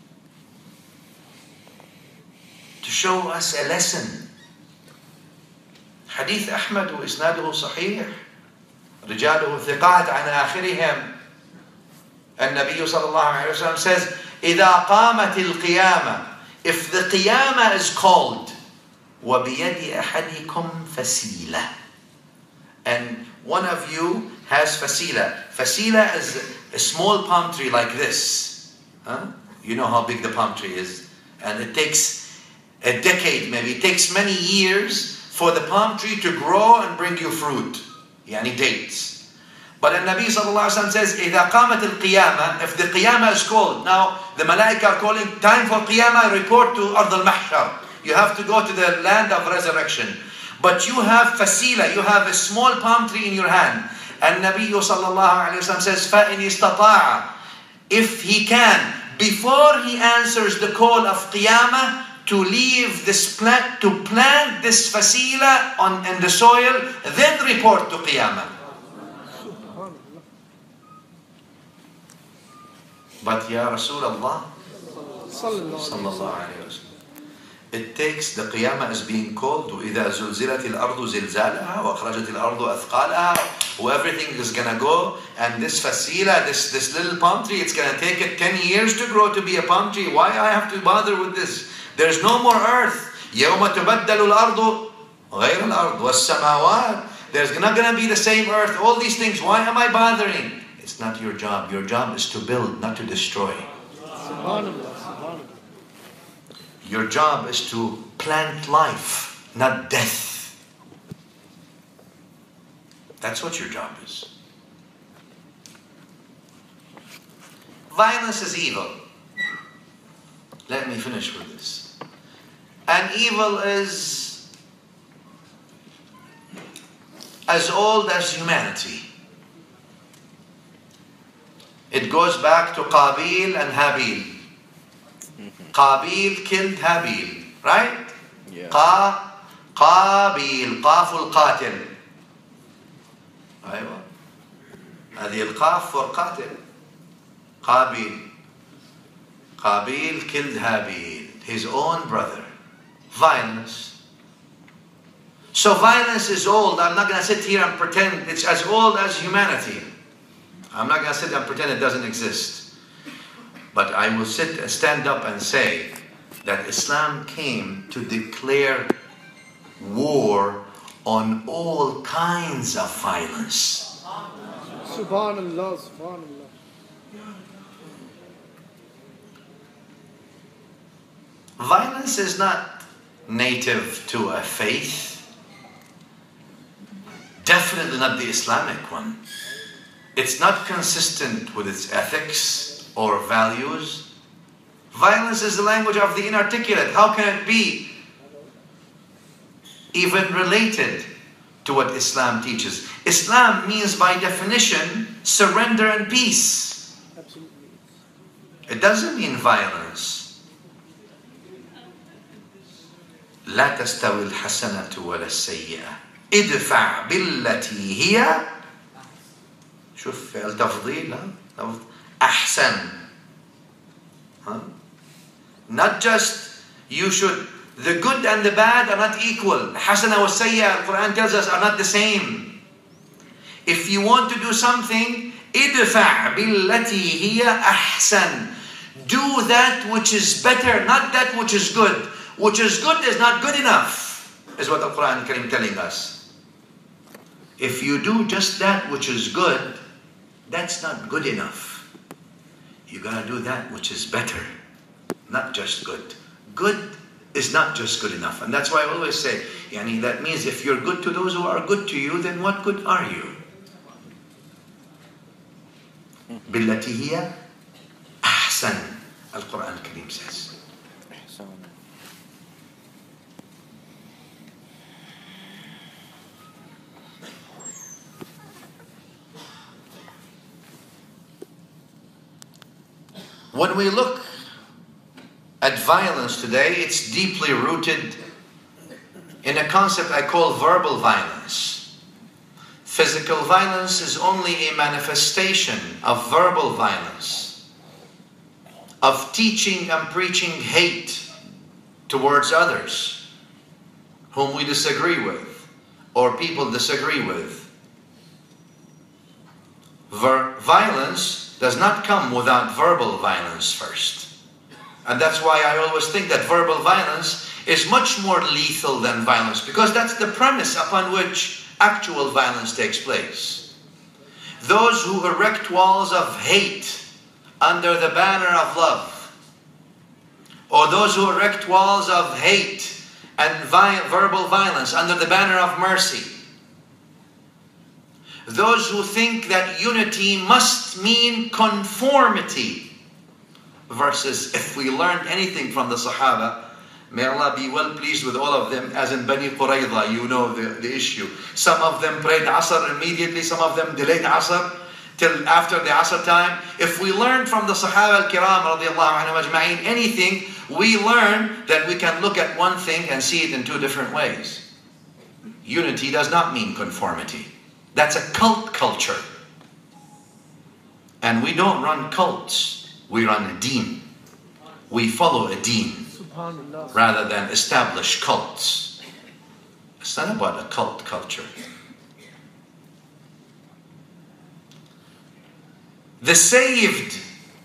To show us a lesson. Hadith Ahmad وإسناده صحيح. رجاله ثقات عن آخرهم. النبي صلى الله عليه وسلم says, إذا قامت القيامة, if the qiyamah is called, وبيد أحدكم فسيلة, and one of you has fasila. Fasila is a small palm tree like this. You know how big the palm tree is. And it takes a decade, maybe. It takes many years for the palm tree to grow and bring you fruit. Yani dates. But the Nabi sallallahu alaihi wasallam says, إِذَا قَامَتِ الْقِيَامَةِ, if the qiyamah is called. Now, the malaika are calling, time for qiyamah, report to Ard al-Mahshar. You have to go to the land of resurrection. But you have fasila, you have a small palm tree in your hand. And Nabi sallallahu alayhi wa sallam says, فَإِنِ اسْتَطَاعَ, if he can, before he answers the call of qiyamah, to leave this plant, to plant this fasila in the soil, then report to qiyamah. But Ya Rasulullah sallallahu alayhi wa sallam, it takes, the qiyamah is being called, وَإِذَا زُلْزِلَتِ الْأَرْضُ زِلْزَالَهَا وَأَخْرَجَتِ الْأَرْضُ أَثْقَالَهَا, everything is going to go, and this fasila, this little palm tree, it's going to take it 10 years to grow to be a palm tree. Why I have to bother with this? There's no more earth. يَوْمَ تُبَدَّلُ الْأَرْضُ غَيْرَ الْأَرْضُ وَالسَّمَاوَاتُ, there's not going to be the same earth. All these things, why am I bothering? It's not your job. Your job is to build, not to destroy. Subhanallah. Your job is to plant life, not death. That's what your job is. Violence is evil. Let me finish with this. And evil is as old as humanity. It goes back to Qabil and Habil. Qabil killed Habil, right? Yeah. Qabil, Qaful Qatil. أيوة. هذه القاف for قاتل. Qabil killed Habil, his own brother. Violence. So violence is old. I'm not going to sit here and pretend it's as old as humanity. I'm not going to sit and pretend it doesn't exist. But I will stand up and say that Islam came to declare war on all kinds of violence. Subhanallah, subhanallah. Violence is not native to a faith. Definitely not the Islamic one. It's not consistent with its ethics or values. Violence is the language of the inarticulate. How can it be even related to what Islam teaches? Islam means by definition surrender and peace. Absolutely. It doesn't mean violence. لا تستوي الحسنة ولا السيئة ادفع بالتي هي شوف التفضيل أحسن. Not just you should, the good and the bad are not equal. Hasana wa sayya, Quran tells us, are not the same. If you want to do something, idfa' billati hiya ahsan. Do that which is better, not that which is good. Which is good is not good enough, is what the Quran is telling us. If you do just that which is good, that's not good enough. You gotta do that which is better, not just good. Good is not just good enough. And that's why I always say, yani, that means if you're good to those who are good to you, then what good are you? Billati hiya ahsan, Al-Quran Kareem says. When we look at violence today, it's deeply rooted in a concept I call verbal violence. Physical violence is only a manifestation of verbal violence, of teaching and preaching hate towards others whom we disagree with or people disagree with. Violence does not come without verbal violence first. And that's why I always think that verbal violence is much more lethal than violence, because that's the premise upon which actual violence takes place. Those who erect walls of hate under the banner of love, or those who erect walls of hate and verbal violence under the banner of mercy, those who think that unity must mean conformity, versus if we learned anything from the Sahaba, may Allah be well pleased with all of them, as in Bani Qurayza, you know the issue. Some of them prayed Asr immediately, some of them delayed Asr till after the Asr time. If we learn from the Sahaba al-Kiram radiallahu anhum ajma'in anything, we learn that we can look at one thing and see it in two different ways. Unity does not mean conformity. That's a cult culture. And we don't run cults, we run a deen. We follow a deen rather than establish cults. It's not about a cult culture. The saved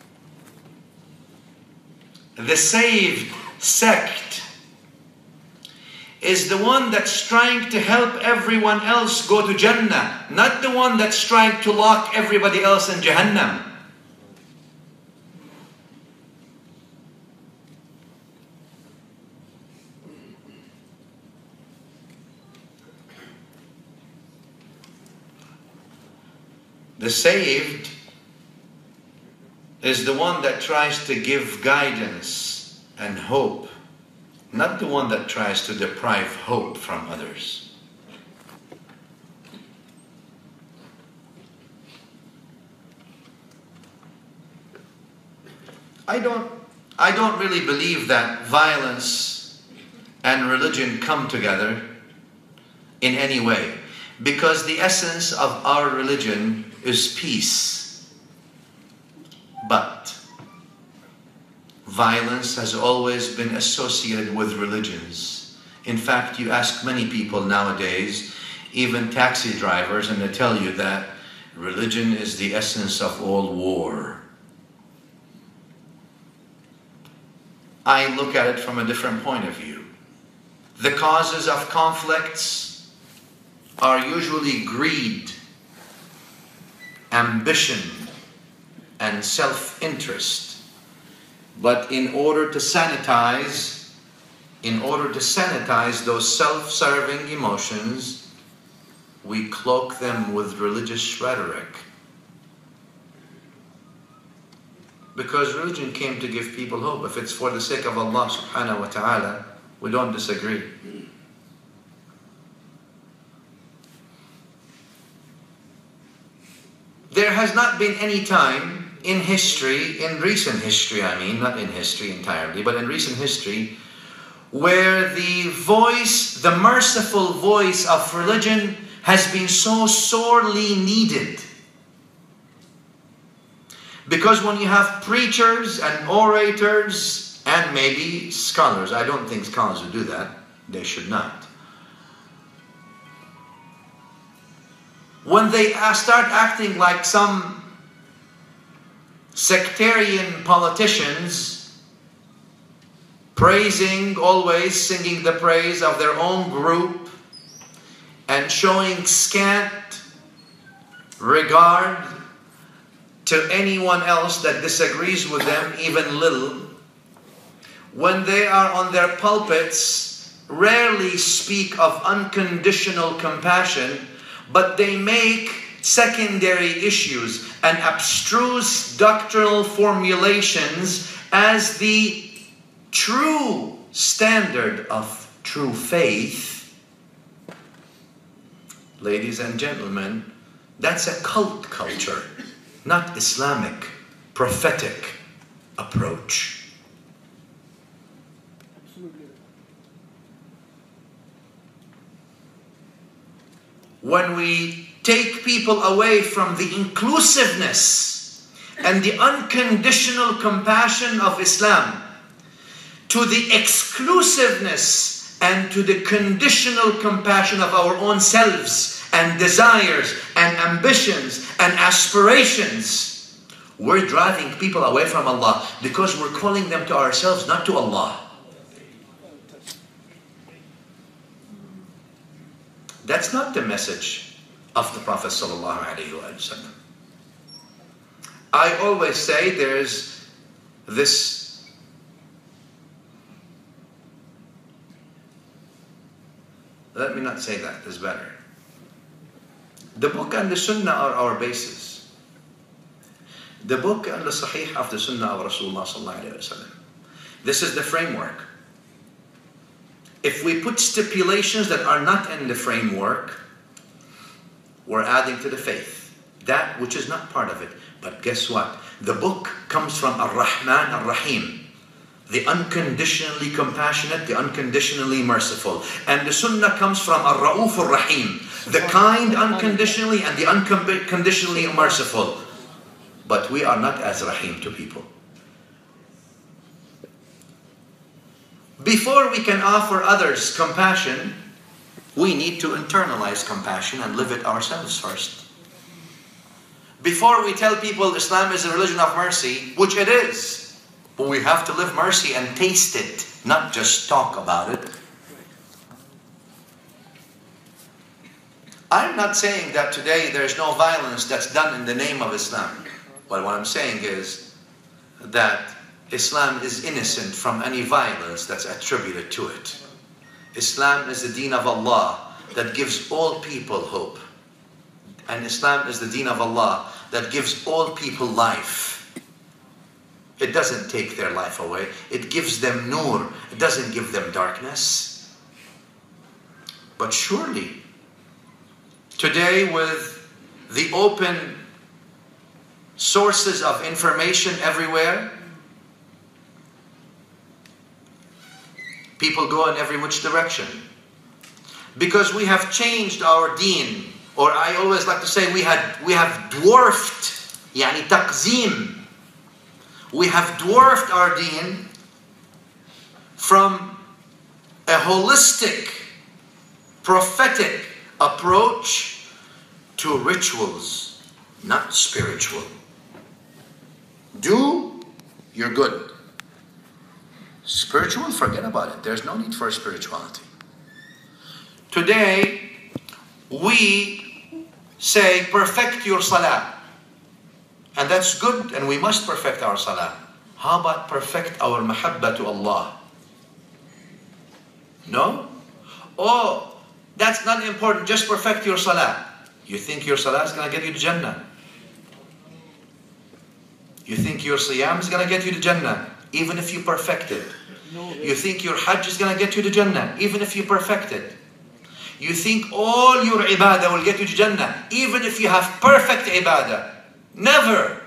sect is the one that's trying to help everyone else go to Jannah, not the one that's trying to lock everybody else in Jahannam. The saved is the one that tries to give guidance and hope, not the one that tries to deprive hope from others. I don't really believe that violence and religion come together in any way, because the essence of our religion is peace. But violence has always been associated with religions. In fact, you ask many people nowadays, even taxi drivers, and they tell you that religion is the essence of all war. I look at it from a different point of view. The causes of conflicts are usually greed, ambition, and self-interest. But in order to sanitize those self-serving emotions, we cloak them with religious rhetoric. Because religion came to give people hope. If it's for the sake of Allah subhanahu wa ta'ala, we don't disagree. There has not been any time in history, in recent history I mean, not in history entirely, but in recent history, where the voice, the merciful voice of religion has been so sorely needed. Because when you have preachers and orators and maybe scholars, I don't think scholars would do that, they should not. When they start acting like some sectarian politicians, praising, always singing the praise of their own group, and showing scant regard to anyone else that disagrees with them, even little, when they are on their pulpits, rarely speak of unconditional compassion, but they make secondary issues and abstruse doctrinal formulations as the true standard of true faith. Ladies and gentlemen, that's a cult culture, not Islamic, prophetic approach. when we take people away from the inclusiveness and the unconditional compassion of Islam to the exclusiveness and to the conditional compassion of our own selves and desires and ambitions and aspirations, we're driving people away from Allah because we're calling them to ourselves, not to Allah. That's not the message of the Prophet ﷺ. I always say there's this let me not say that, it's better. The book and the Sunnah are our basis. The book and the Sahih of the Sunnah of Rasulullah ﷺ. This is the framework. If we put stipulations that are not in the framework, we're adding to the faith, that which is not part of it. But guess what? The book comes from Ar-Rahman Ar-Rahim, the unconditionally compassionate, the unconditionally merciful. And the Sunnah comes from Ar-Ra'uf Ar-Rahim, the kind unconditionally and the unconditionally merciful. But we are not as Rahim to people. Before we can offer others compassion, we need to internalize compassion and live it ourselves first. Before we tell people Islam is a religion of mercy, which it is, but we have to live mercy and taste it, not just talk about it. I'm not saying that today there's no violence that's done in the name of Islam. But what I'm saying is that Islam is innocent from any violence that's attributed to it. Islam is the deen of Allah that gives all people hope. And Islam is the deen of Allah that gives all people life. It doesn't take their life away. It gives them nur. It doesn't give them darkness. But surely, today with the open sources of information everywhere, people go in every which direction. Because we have changed our deen, or I always like to say we have dwarfed, yani taqzeem. We have dwarfed our deen from a holistic, prophetic approach to rituals, not spiritual. Do, you're good. Spiritual, forget about it. There's no need for spirituality. Today, we say, perfect your salah. And that's good, and we must perfect our salah. How about perfect our mahabba to Allah? No? Oh, that's not important, just perfect your salah. You think your salah is going to get you to Jannah? You think your siyam is going to get you to Jannah, even if you perfect it? You think your hajj is going to get you to Jannah, even if you perfect it? You think all your ibadah will get you to Jannah, even if you have perfect ibadah? Never.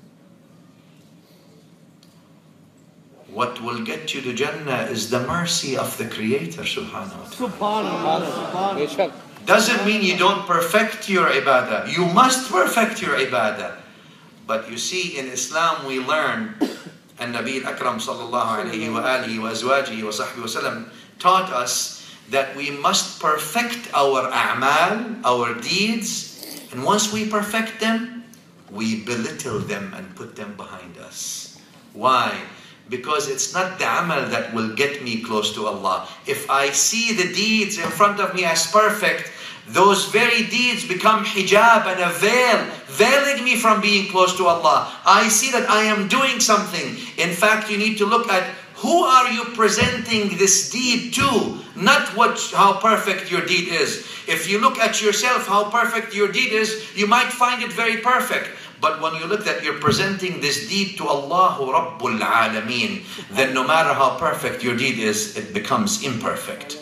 What will get you to Jannah is the mercy of the Creator, subhanahu wa ta'ala. Subhanallah. Doesn't mean you don't perfect your ibadah. You must perfect your ibadah. But you see, in Islam we learn, and Nabi Akram sallallahu alayhi wa alihi wa azwajihi wa sahbihi wa sallam taught us that we must perfect our a'mal, our deeds, and once we perfect them, we belittle them and put them behind us. Why? Because it's not the amal that will get me close to Allah. If I see the deeds in front of me as perfect, those very deeds become hijab and a veil, veiling me from being close to Allah. I see that I am doing something. In fact, you need to look at who are you presenting this deed to, not how perfect your deed is. If you look at yourself, how perfect your deed is, you might find it very perfect. But when you look that you're presenting this deed to Allahu Rabbul Alameen, then no matter how perfect your deed is, it becomes imperfect.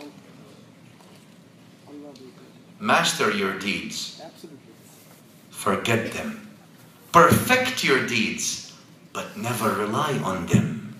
Master your deeds. Forget them. Perfect your deeds, but never rely on them.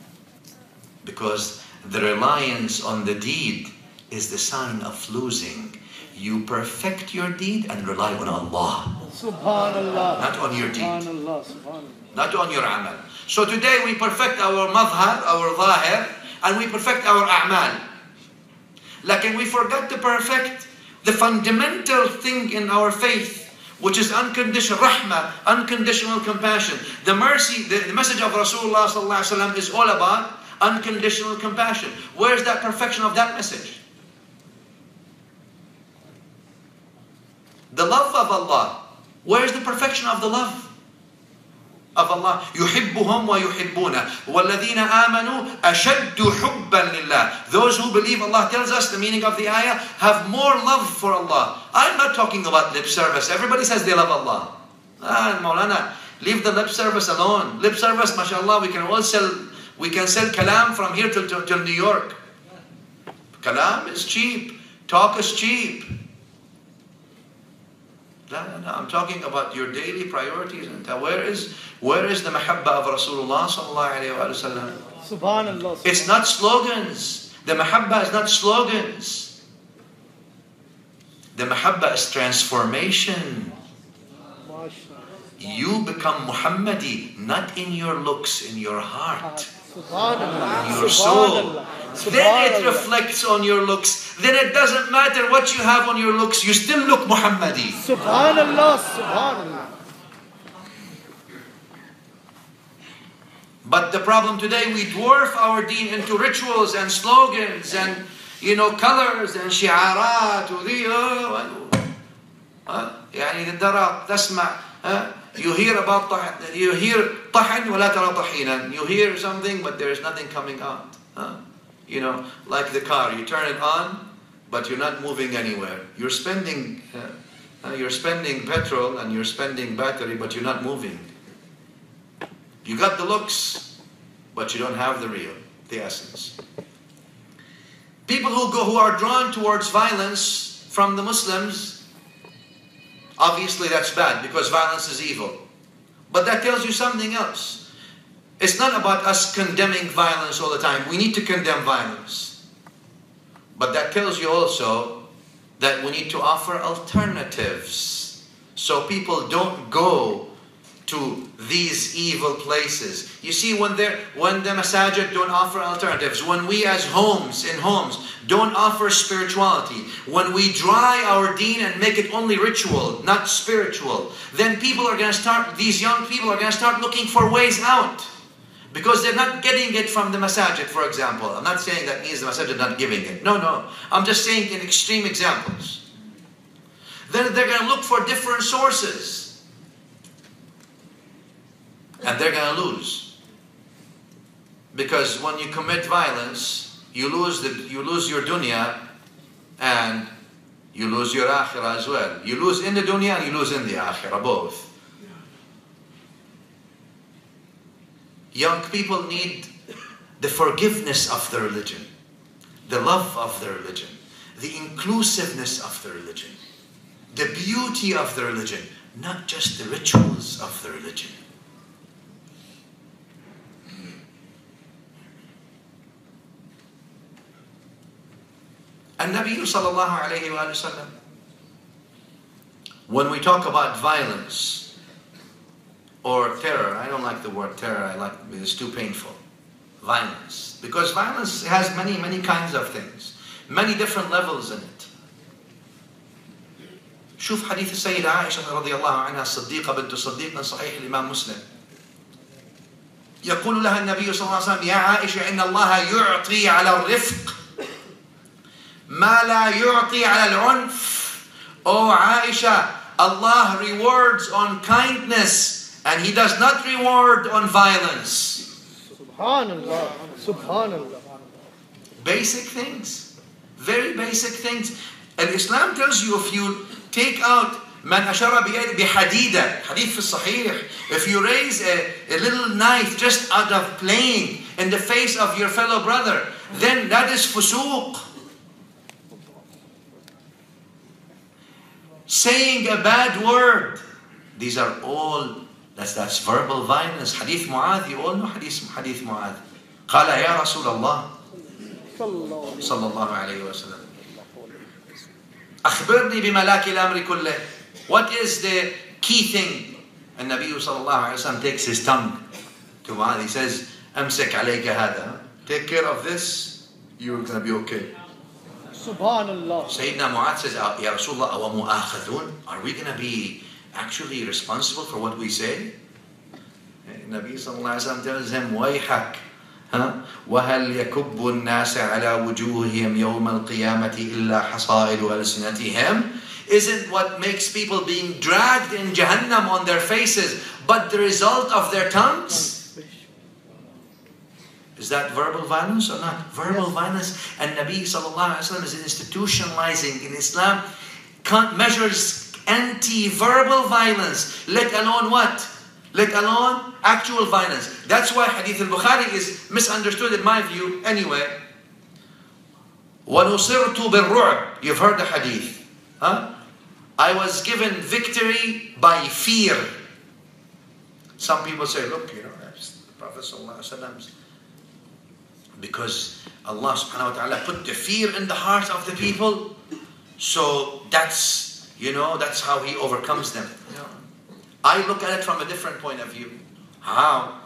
Because the reliance on the deed is the sign of losing. You perfect your deed and rely on Allah. Subhanallah. Not on your deed. Subhanallah. Subhanallah. Not on your amal. So today we perfect our madhar, our zahir, and we perfect our a'mal. Like we forgot to perfect the fundamental thing in our faith, which is unconditional rahmah, unconditional compassion. The mercy, the message of Rasulullah sallallahu alaihi wasallam is all about unconditional compassion. Where's that perfection of that message? The love of Allah. Where's the perfection of the love of Allah? يُحِبُّهُمْ وَيُحِبُّونَ وَالَّذِينَ آمَنُوا أَشَدُّ حُبًّا لِلَّهِ. Those who believe, Allah tells us, the meaning of the ayah, have more love for Allah. I'm not talking about lip service. Everybody says they love Allah. Maulana, leave the lip service alone. Lip service, mashallah, we can sell kalam from here till New York. Kalam is cheap. Talk is cheap. No, I'm talking about your daily priorities. And where is the mahabba of Rasulullah sallallahu alayhi wa sallam? Subhanallah. It's not slogans. The mahabba is not slogans. The mahabba is transformation. You become Muhammadi, not in your looks, in your heart. Subhanallah. In your soul. Then it reflects on your looks. Then it doesn't matter what you have on your looks, you still look Muhammadi. Subhanallah. Subhanallah. But the problem today, we dwarf our deen into rituals and slogans and, colors and shi'arat. يعني الدرق تسمع. You hear about طحن, you hear طحن ولا ترى طحينا. You hear something, but there is nothing coming out. Like the car, you turn it on, but you're not moving anywhere. You're spending petrol and you're spending battery, but you're not moving. You got the looks, but you don't have the real, the essence. People who are drawn towards violence from the Muslims, obviously that's bad because violence is evil. But that tells you something else. It's not about us condemning violence all the time. We need to condemn violence. But that tells you also that we need to offer alternatives. So people don't go to these evil places. You see, when the masajid don't offer alternatives, when we as in homes, don't offer spirituality, when we dry our deen and make it only ritual, not spiritual, then these young people are going to start looking for ways out. Because they're not getting it from the masajid, for example. I'm not saying that means the masajid not giving it. No. I'm just saying in extreme examples. Then they're going to look for different sources. And they're going to lose. Because when you commit violence, you lose your dunya and you lose your akhirah as well. You lose in the dunya and you lose in the akhirah, both. Young people need the forgiveness of the religion, the love of the religion, the inclusiveness of the religion, the beauty of the religion, not just the rituals of the religion. And Nabi sallallahu alayhi wa sallam, when we talk about violence, or terror, I don't like the word terror, it's too painful. Violence. Because violence has many, many kinds of things. Many different levels in it. شوف حديث السيدة عائشة رضي الله عنها الصديقة بنت الصديق من صحيح الإمام مسلم. يقول لها النبي صلى الله عليه وسلم: يا عائشة إن الله يعطي على الرفق ما لا يعطي على العنف. Oh Aisha, Allah rewards on kindness and He does not reward on violence. Subhanallah. Subhanallah. Basic things. Very basic things. And Islam tells you, if you take out من أشار بحديدة, hadith في الصحيح, if you raise a little knife just out of playing in the face of your fellow brother, then that is fusuq. Saying a bad word, these are all, that's verbal violence. Hadith Mu'adh, you all know hadith Mu'adh. قال يا رسول الله صلى الله عليه وسلم أخبرني بملاك الأمر كله. What is the key thing? And Nabi sallallahu alayhi wa sallam takes his tongue to Mu'adh. He says, أمسك عليك هذا. Take care of this, you're going to be okay. Subhanallah. Sayyidina Mu'adh says, Ya Rasulullah, awa mu'akhadun? Are we going to be actually responsible for what we say? Nabi sallallahu alayhi wa sallam tells him, وَيْحَكْ وَهَلْ يَكُبُّ النَّاسَ عَلَى وُجُوهِهِمْ يَوْمَ الْقِيَامَةِ إِلَّا حَصَائِدُ أَلْسِنَتِهِمْ. Isn't what makes people being dragged in Jahannam on their faces but the result of their tongues? Is that verbal violence or not? Verbal violence. And Nabi sallallahu alayhi wa sallam is institutionalizing in Islam measures anti-verbal violence, let alone what? Let alone actual violence. That's why Hadith al-Bukhari is misunderstood in my view anyway. وَنُصِرْتُ بِالرُّعْبِ. You've heard the Hadith. I was given victory by fear. Some people say, look, that's the Prophet sallallahu alaihi wasallam. Because Allah subhanahu wa ta'ala put the fear in the hearts of the people. So that's how He overcomes them. I look at it from a different point of view. How?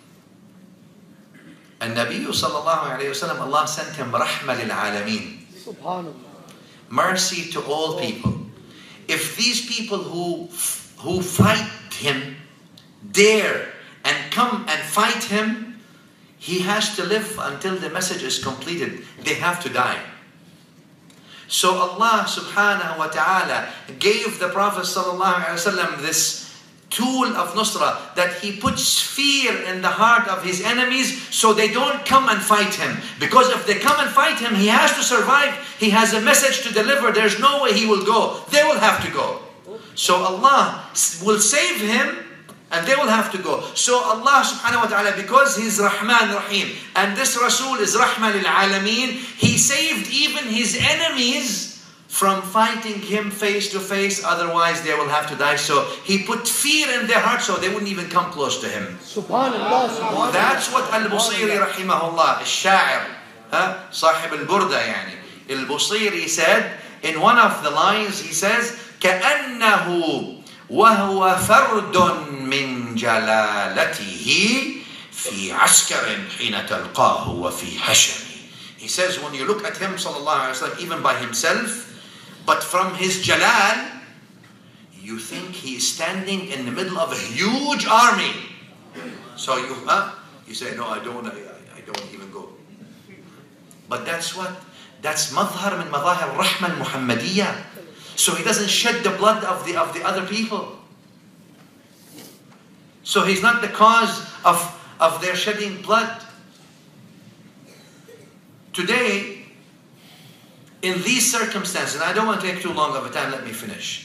And Nabi sallallahu alayhi wa sallam, Allah sent him rahma lil alameen. Subhanallah. Mercy to all people. If these people who fight him dare and come and fight him, he has to live until the message is completed. They have to die. So Allah subhanahu wa ta'ala gave the Prophet sallallahu alayhi wa sallam this tool of nusra, that he puts fear in the heart of his enemies so they don't come and fight him. Because if they come and fight him, he has to survive. He has a message to deliver. There's no way he will go. They will have to go. So Allah will save him and they will have to go. So Allah subhanahu wa ta'ala, because He's Rahman Rahim and this Rasul is Rahman lil Alameen, He saved even his enemies from fighting him face to face, otherwise they will have to die. So He put fear in their hearts so they wouldn't even come close to him. Subhanallah. Subhanallah. That's what Al-Busiri rahimahullah, الشاعر, صاحب البردة يعني. Al-Busiri said, in one of the lines, he says, كأنه وهو فرد من جلالته في عسكر حين تلقاه وفي حشم. He says, when you look at him sallallahu alaihi wasallam, even by himself, but from his jalal, you think he is standing in the middle of a huge army. So you say, no, I don't even go. But that's madhar min madahir rahma al-Muhammadiyya. So he doesn't shed the blood of the other people. So he's not the cause of their shedding blood. Today, in these circumstances, and I don't want to take too long of a time, let me finish.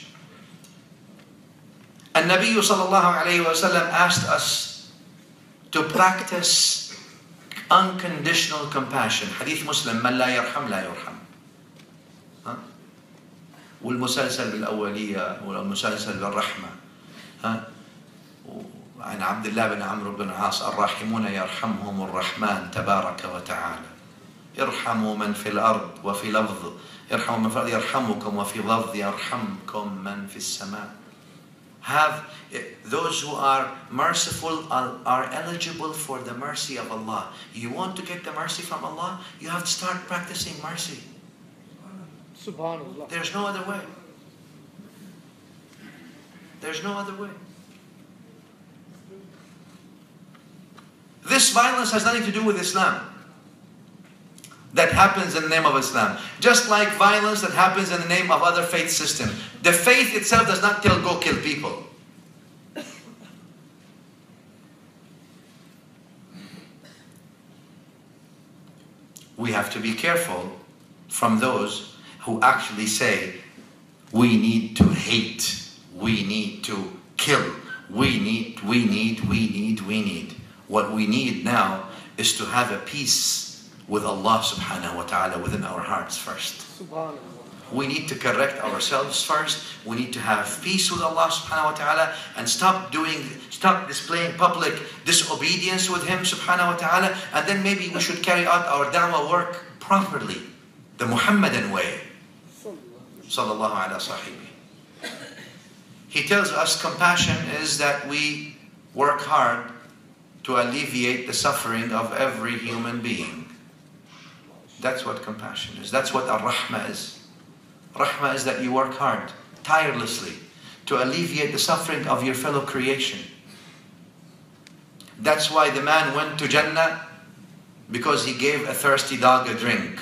And Nabi sallallahu alayhi wa sallam asked us to practice unconditional compassion. Hadith Muslim, من لا يرحم لا يرحم. والمسلسل بالأولية والمسلسل بالرحمة. عن عبد الله بن عمرو بن العاص الراحمون يرحمهم الرحمن تبارك وتعالى. ارحموا من في الأرض وفي لفظ ارحموا من في الأرض يرحمكم وفي لفظ يرحمكم من في السماء. Those who are merciful are eligible for the mercy of Allah. You want to get the mercy from Allah? You have to start practicing mercy. Subhanallah. There's no other way. There's no other way. This violence has nothing to do with Islam. That happens in the name of Islam. Just like violence that happens in the name of other faith systems. The faith itself does not tell go kill people. We have to be careful from those who actually say, we need to hate, we need to kill, we need. What we need now is to have a peace with Allah subhanahu wa ta'ala within our hearts first. Subhanallah. We need to correct ourselves first. We need to have peace with Allah subhanahu wa ta'ala and stop displaying public disobedience with Him subhanahu wa ta'ala, and then maybe we should carry out our da'wah work properly, the Muhammadan way. sallallahu ala sahibi. He tells us compassion is that we work hard to alleviate the suffering of every human being. That's what compassion is. That's what ar-rahma is. Rahma is that you work hard, tirelessly, to alleviate the suffering of your fellow creation. That's why the man went to Jannah, because he gave a thirsty dog a drink.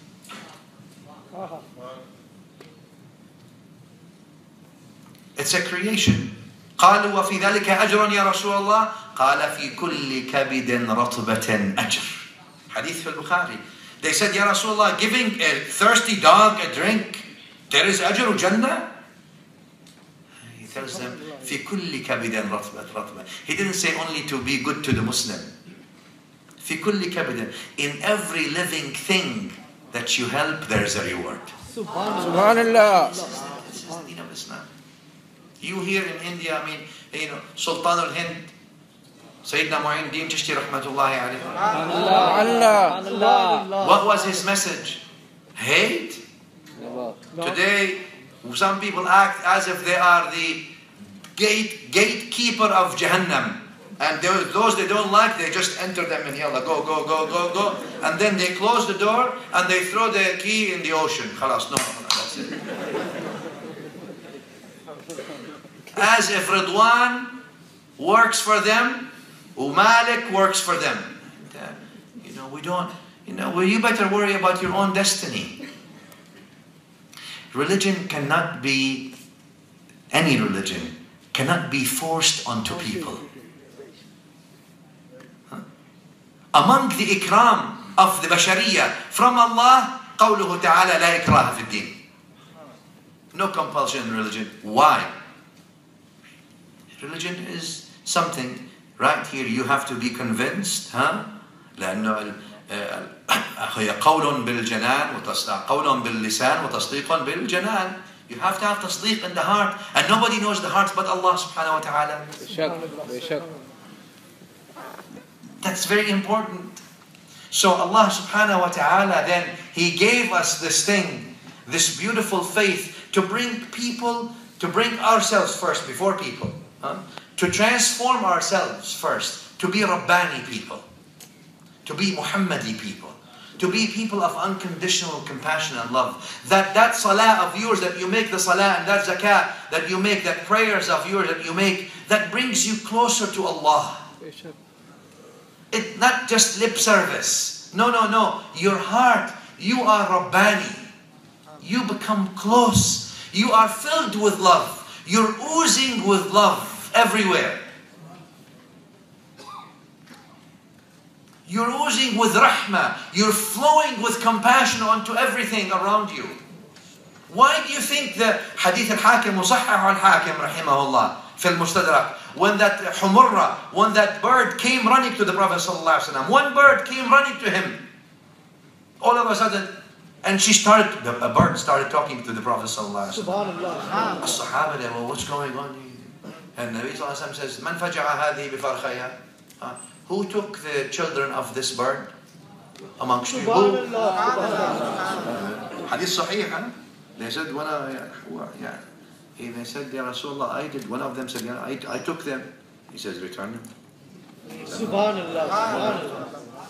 It's a creation. قالوا وفي ذلك أجر يا رسول الله قال في كل كبد رطبة أجر. Hadith في البخاري. They said, Ya Rasulullah, giving a thirsty dog a drink, there is ajr Jannah? He tells them, في كل كبد رطبة. He didn't say only to be good to the Muslim. في كل كبد. In every living thing that you help, there is a reward. Subhanallah. This is the deen of Islam. You here in India, I mean, Sultan al-Hind, Sayyidina Mu'in Chishti rahmatullahi alayhi. Allah. What was his message? Hate? Today, some people act as if they are the gatekeeper of Jahannam. And those they don't like, they just enter them in yalla, go. And then they close the door and they throw the key in the ocean. Khalas, no, that's it. As if Ridwan works for them, Malik works for them. You better worry about your own destiny. Religion cannot be, any religion, cannot be forced onto people. Among the ikram of the bashariyah from Allah, قوله تعالى لا إكراه في الدين. No compulsion in religion. Why? Religion is something, right here you have to be convinced, لأنه قول بالجنان قول باللسان وتصديق بالجنان. You have to have tasdeeq in the heart, and nobody knows the heart but Allah subhanahu wa ta'ala. That's very important. So Allah subhanahu wa ta'ala then, He gave us this thing, this beautiful faith, to bring people, to bring ourselves first before people, to transform ourselves first, to be Rabbani people, to be Muhammadi people, to be people of unconditional compassion and love. That salah of yours that you make, the salah, and that zakah that you make, that prayers of yours that you make, that brings you closer to Allah. It's not just lip service. No. Your heart, you are Rabbani. You become close. You are filled with love. You're oozing with love everywhere. You're oozing with rahmah. You're flowing with compassion onto everything around you. Why do you think the Hadith al-Hakim, Musahhah al-Hakim, rahimahullah, في المستدرك, when that humurra, when that bird came running to the Prophet sallallahu alaihi wasallam, one bird came running to him, all of a sudden, and a bird started talking to the Prophet sallallahu alaihi wasallam. As-Sahaba, they were, what's going on here? And Nabi sallallahu alaihi wasallam says, "Man faja'a hadhi bifarkhayha?" Who took the children of this bird amongst you? Hadith sahih, They said, they said, Ya Rasulullah, I did. One of them said, I took them. He says, return them. Subhanallah.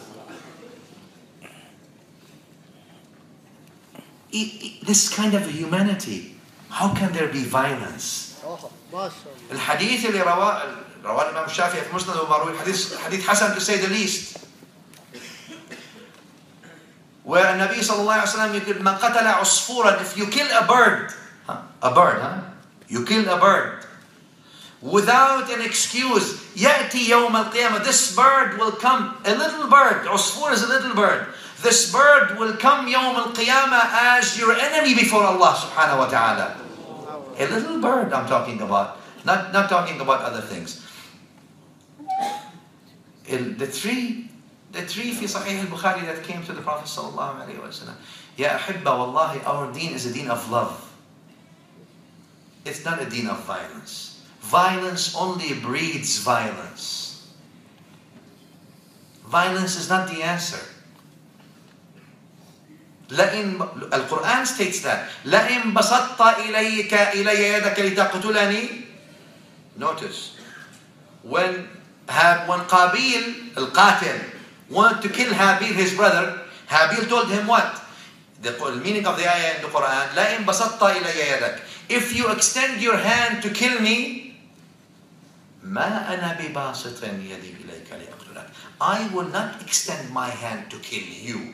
This kind of humanity, how can there be violence? الحديث اللي رواه الإمام الشافعي في مسند ومروي حديث حسن, to say the least, where النبي صلى الله عليه وسلم يقول من قتل عصفورا, if you kill a bird, you kill a bird without an excuse, يأتي يوم القيامة, this bird will come, a little bird, عصفور is a little bird, this bird will come يوم القيامة as your enemy before Allah subhanahu wa ta'ala. A little bird I'm talking about, not talking about other things. The three في صحيح البخاري that came to the Prophet sallallahu alaihi wasallam. Ya ahibba, wallahi, our deen is a deen of love. It's not a deen of violence. Violence only breeds violence. Violence is not the answer. Al-Quran states that. لَإِن بَسَطْتَ إِلَيَّ يَدَكَ لِتَقْتُلَنِي. Notice, when Qabil, al-Qatil, wanted to kill Habil, his brother, Habil told him what? The meaning of the ayah in the Quran, لَإِن بَسَطْتَ إِلَيَّ يَدَكَ. If you extend your hand to kill me, مَا أَنَا بِبَاسِطٍ يَدِي إِلَيْكَ لِأَقْتُلَكَ. I will not extend my hand to kill you.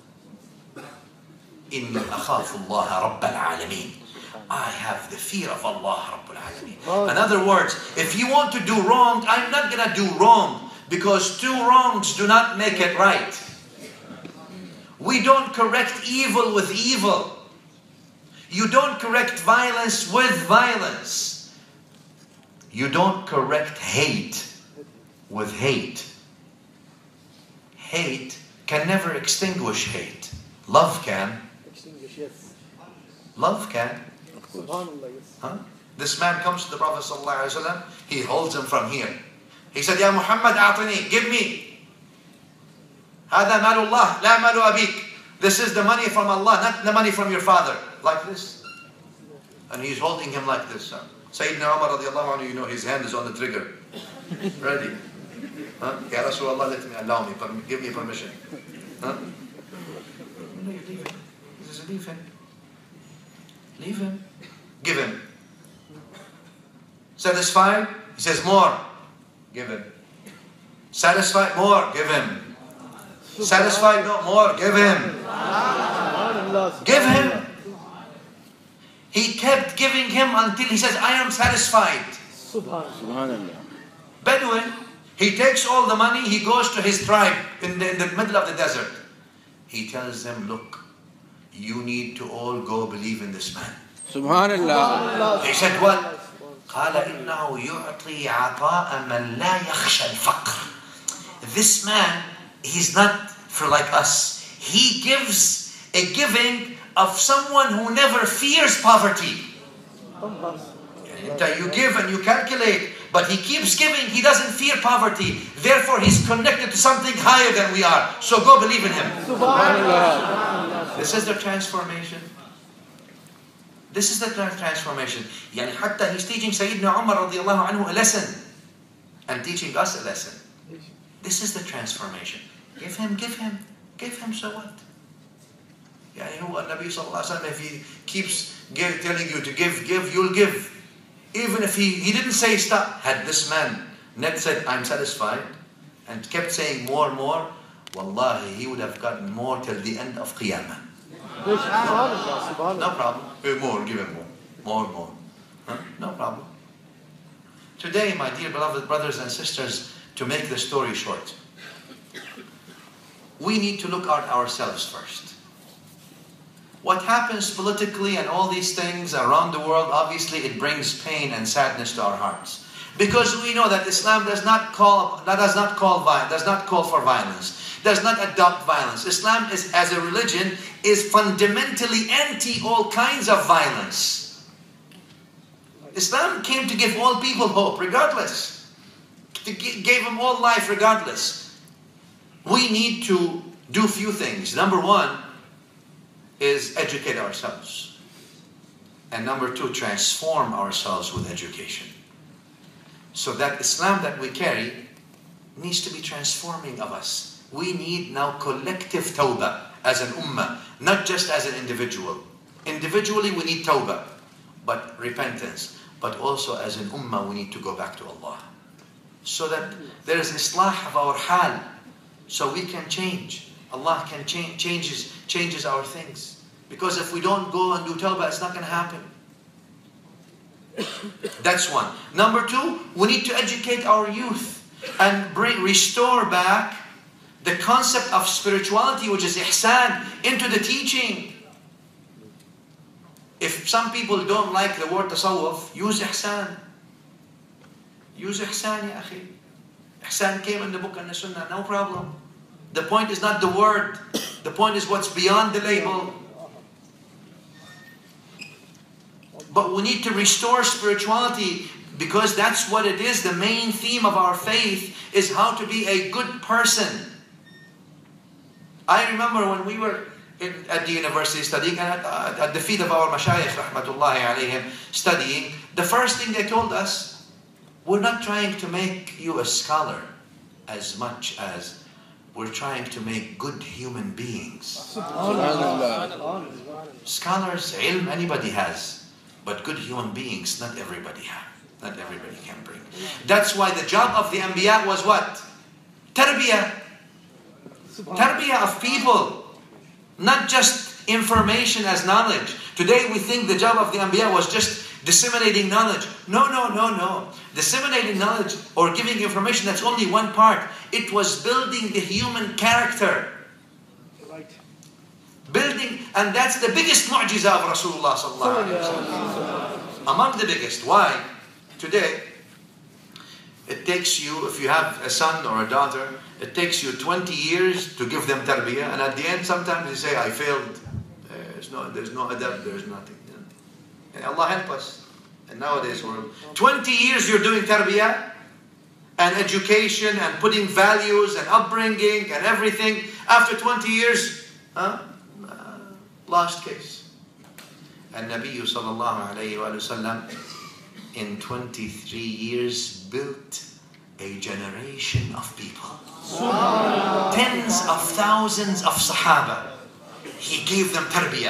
إِنِّي أَخَافُ اللَّهَ رَبَّ الْعَالَمِينَ. I have the fear of Allah Rabbul Alameen. In other words, if you want to do wrong, I'm not going to do wrong, because two wrongs do not make it right. We don't correct evil with evil. You don't correct violence with violence. You don't correct hate with hate. Hate can never extinguish hate. Love can. Extinguish, yes. Love can. Subhanallah, yes. Huh? This man comes to the Prophet ﷺ, he holds him from here. He said, Ya Muhammad, a'tini, give me. هذا مال الله, لا مال أبيك. This is the money from Allah, not the money from your father. Like this. And he's holding him like this. Sayyidina Umar radiallahu anhu, you know, his hand is on the trigger. Ready. Huh? Ya Rasulullah, let me, allow me, give me permission. Huh? No, you leave him. He says, leave him. Leave him. Give him. Satisfied? He says, more. Give him. Satisfied? More. Give him. Satisfied? No more. Give him. Give him. He kept giving him until he says, I am satisfied. Subhanallah. Bedouin, he takes all the money, he goes to his tribe in the middle of the desert. He tells them, look, you need to all go believe in this man. Subhanallah. They said, what? قال إنه يعطي عطاء من لا يخشى الفقر. This man, he's not for like us. He gives a giving of someone who never fears poverty. You give and you calculate, but he keeps giving, he doesn't fear poverty. Therefore, he's connected to something higher than we are. So go believe in him. Subhanallah. This is the transformation. This is the transformation. Yani hatta he's teaching Sayyidina Umar radiallahu anhu a lesson and teaching us a lesson. This is the transformation. Give him, so what? Yani Nabi sallallahu alaihi wasallam, if he keeps telling you to give, you'll give. Even if he didn't say stop. Had this man not said, I'm satisfied, and kept saying more, wallahi, he would have gotten more till the end of Qiyamah. No problem. More, give him more. More. Huh? No problem. Today, my dear beloved brothers and sisters, to make the story short, we need to look at ourselves first. What happens politically and all these things around the world, obviously it brings pain and sadness to our hearts. Because we know that Islam does not call for violence, does not adopt violence. Islam is, as a religion, is fundamentally anti all kinds of violence. Islam came to give all people hope, regardless. Gave them all life, regardless. We need to do a few things. Number one is educate ourselves. And number two, transform ourselves with education. So that Islam that we carry needs to be transforming of us. We need now collective tawbah as an ummah, not just as an individual. Individually we need tawbah, but repentance. But also as an ummah we need to go back to Allah. So that there is islah of our hal. So we can change. Allah can changes our things. Because if we don't go and do tawbah, it's not going to happen. That's one. Number two, we need to educate our youth and restore back the concept of spirituality, which is ihsan, into the teaching. If some people don't like the word tasawwuf, use ihsan. Use ihsan, ya akhi. Ihsan came in the book and the sunnah, no problem. The point is not the word. The point is what's beyond the label. But we need to restore spirituality, because that's what it is. The main theme of our faith is how to be a good person. I remember when we were at the university studying, and at the feet of our mashayikh, rahmatullahi alayhim, studying, the first thing they told us, we're not trying to make you a scholar as much as we're trying to make good human beings. Scholars, ilm, anybody has, but good human beings, not everybody have. Not everybody can bring. That's why the job of the Anbiya was what? Tarbiyah. Tarbiyah of people. Not just information as knowledge. Today we think the job of the Anbiya was just disseminating knowledge. No, no, no, no. Disseminating knowledge or giving information, that's only one part. It was building the human character. Right. Building, and that's the biggest mu'jiza of Rasulullah sallallahu alaihi wasallam. Among the biggest. Why? Today, it takes you, if you have a son or a daughter, it takes you 20 years to give them tarbiyah, and at the end sometimes you say, I failed. There's no adab, there's nothing. And Allah help us in nowadays world. 20 years you're doing tarbiyah and education and putting values and upbringing and everything. After 20 years, lost case. And Nabi sallallahu alayhi wa sallam in 23 years built a generation of people. Tens of thousands of Sahaba. He gave them tarbiyah.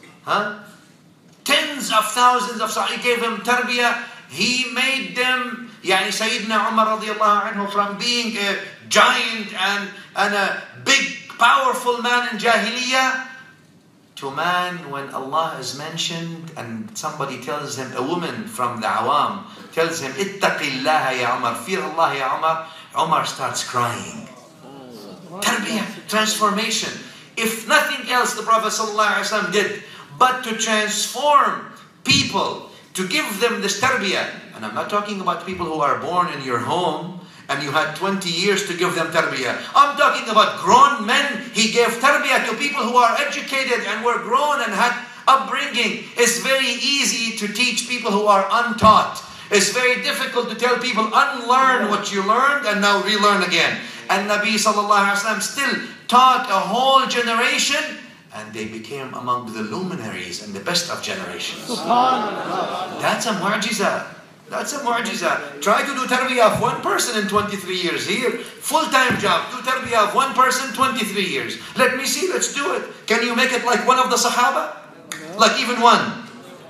Tens of thousands of Sahaba. He gave them tarbiyah. He made them, Sayyidina Umar radiallahu anhu, from being a giant and a big, powerful man in Jahiliyyah, to man when Allah is mentioned and somebody tells him, a woman from the Awam tells him, Ittaqillaha ya Umar, fear Allah ya Umar, Umar starts crying. Tarbiyah, transformation. If nothing else the Prophet ﷺ did but to transform people, to give them this tarbiyah. And I'm not talking about people who are born in your home and you had 20 years to give them tarbiyah. I'm talking about grown men. He gave tarbiyah to people who are educated and were grown and had upbringing. It's very easy to teach people who are untaught. It's very difficult to tell people unlearn what you learned and now relearn again. And Nabi sallallahu alaihi wasallam still taught a whole generation, and they became among the luminaries and the best of generations. That's a mu'jiza. That's a mu'jiza. Try to do tarbiyah of one person in 23 years here. Full-time job. Do tarbiyah of one person, 23 years. Let me see, let's do it. Can you make it like one of the Sahaba? Like even one?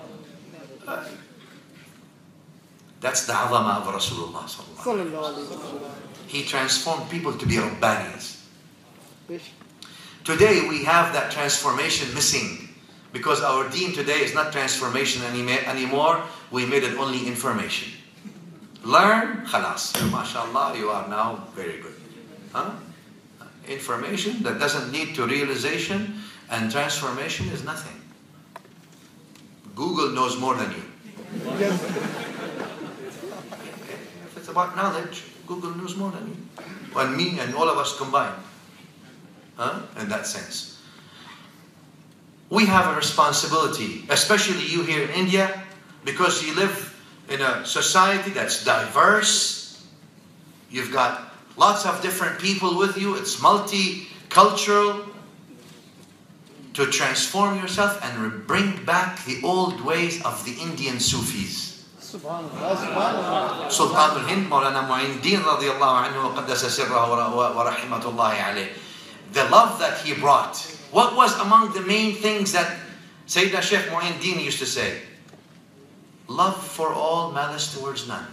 That's the azama of Rasulullah sallallahu alaihi wasallam. He transformed people to be Rabbanis. Today we have that transformation missing because our deen today is not transformation anymore. We made it only information. Learn, khalas. MashaAllah, you are now very good. Information that doesn't lead to realization, and transformation is nothing. Google knows more than you. If it's about knowledge, Google knows more than you. And me and all of us combined. In that sense. We have a responsibility, especially you here in India, because you live in a society that's diverse. You've got lots of different people with you. It's multicultural. To transform yourself and bring back the old ways of the Indian Sufis. Sultan al-Hind, Maulana Mu'in-Din radiyallahu anhu, qaddasa sirrahu wa rahimatullahi alayh. The love that he brought. What was among the main things that Sayyidina Shaykh Mu'in-Din used to say? Love for all, malice towards none.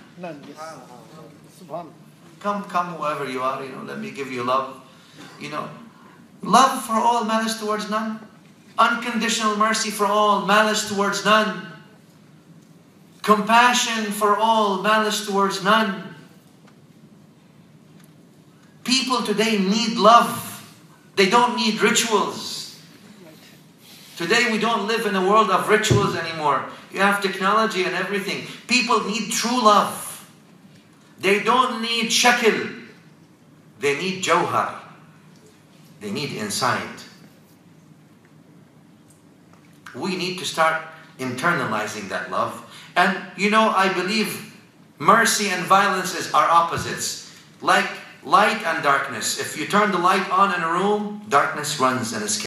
Come whoever you are, let me give you love. Love for all, malice towards none. Unconditional mercy for all, malice towards none. Compassion for all, malice towards none. People today need love. They don't need rituals. Today we don't live in a world of rituals anymore. You have technology and everything. People need true love. They don't need shakl. They need jawhar. They need insight. We need to start internalizing that love. And I believe mercy and violence are opposites. Like light and darkness. If you turn the light on in a room, darkness runs and escapes.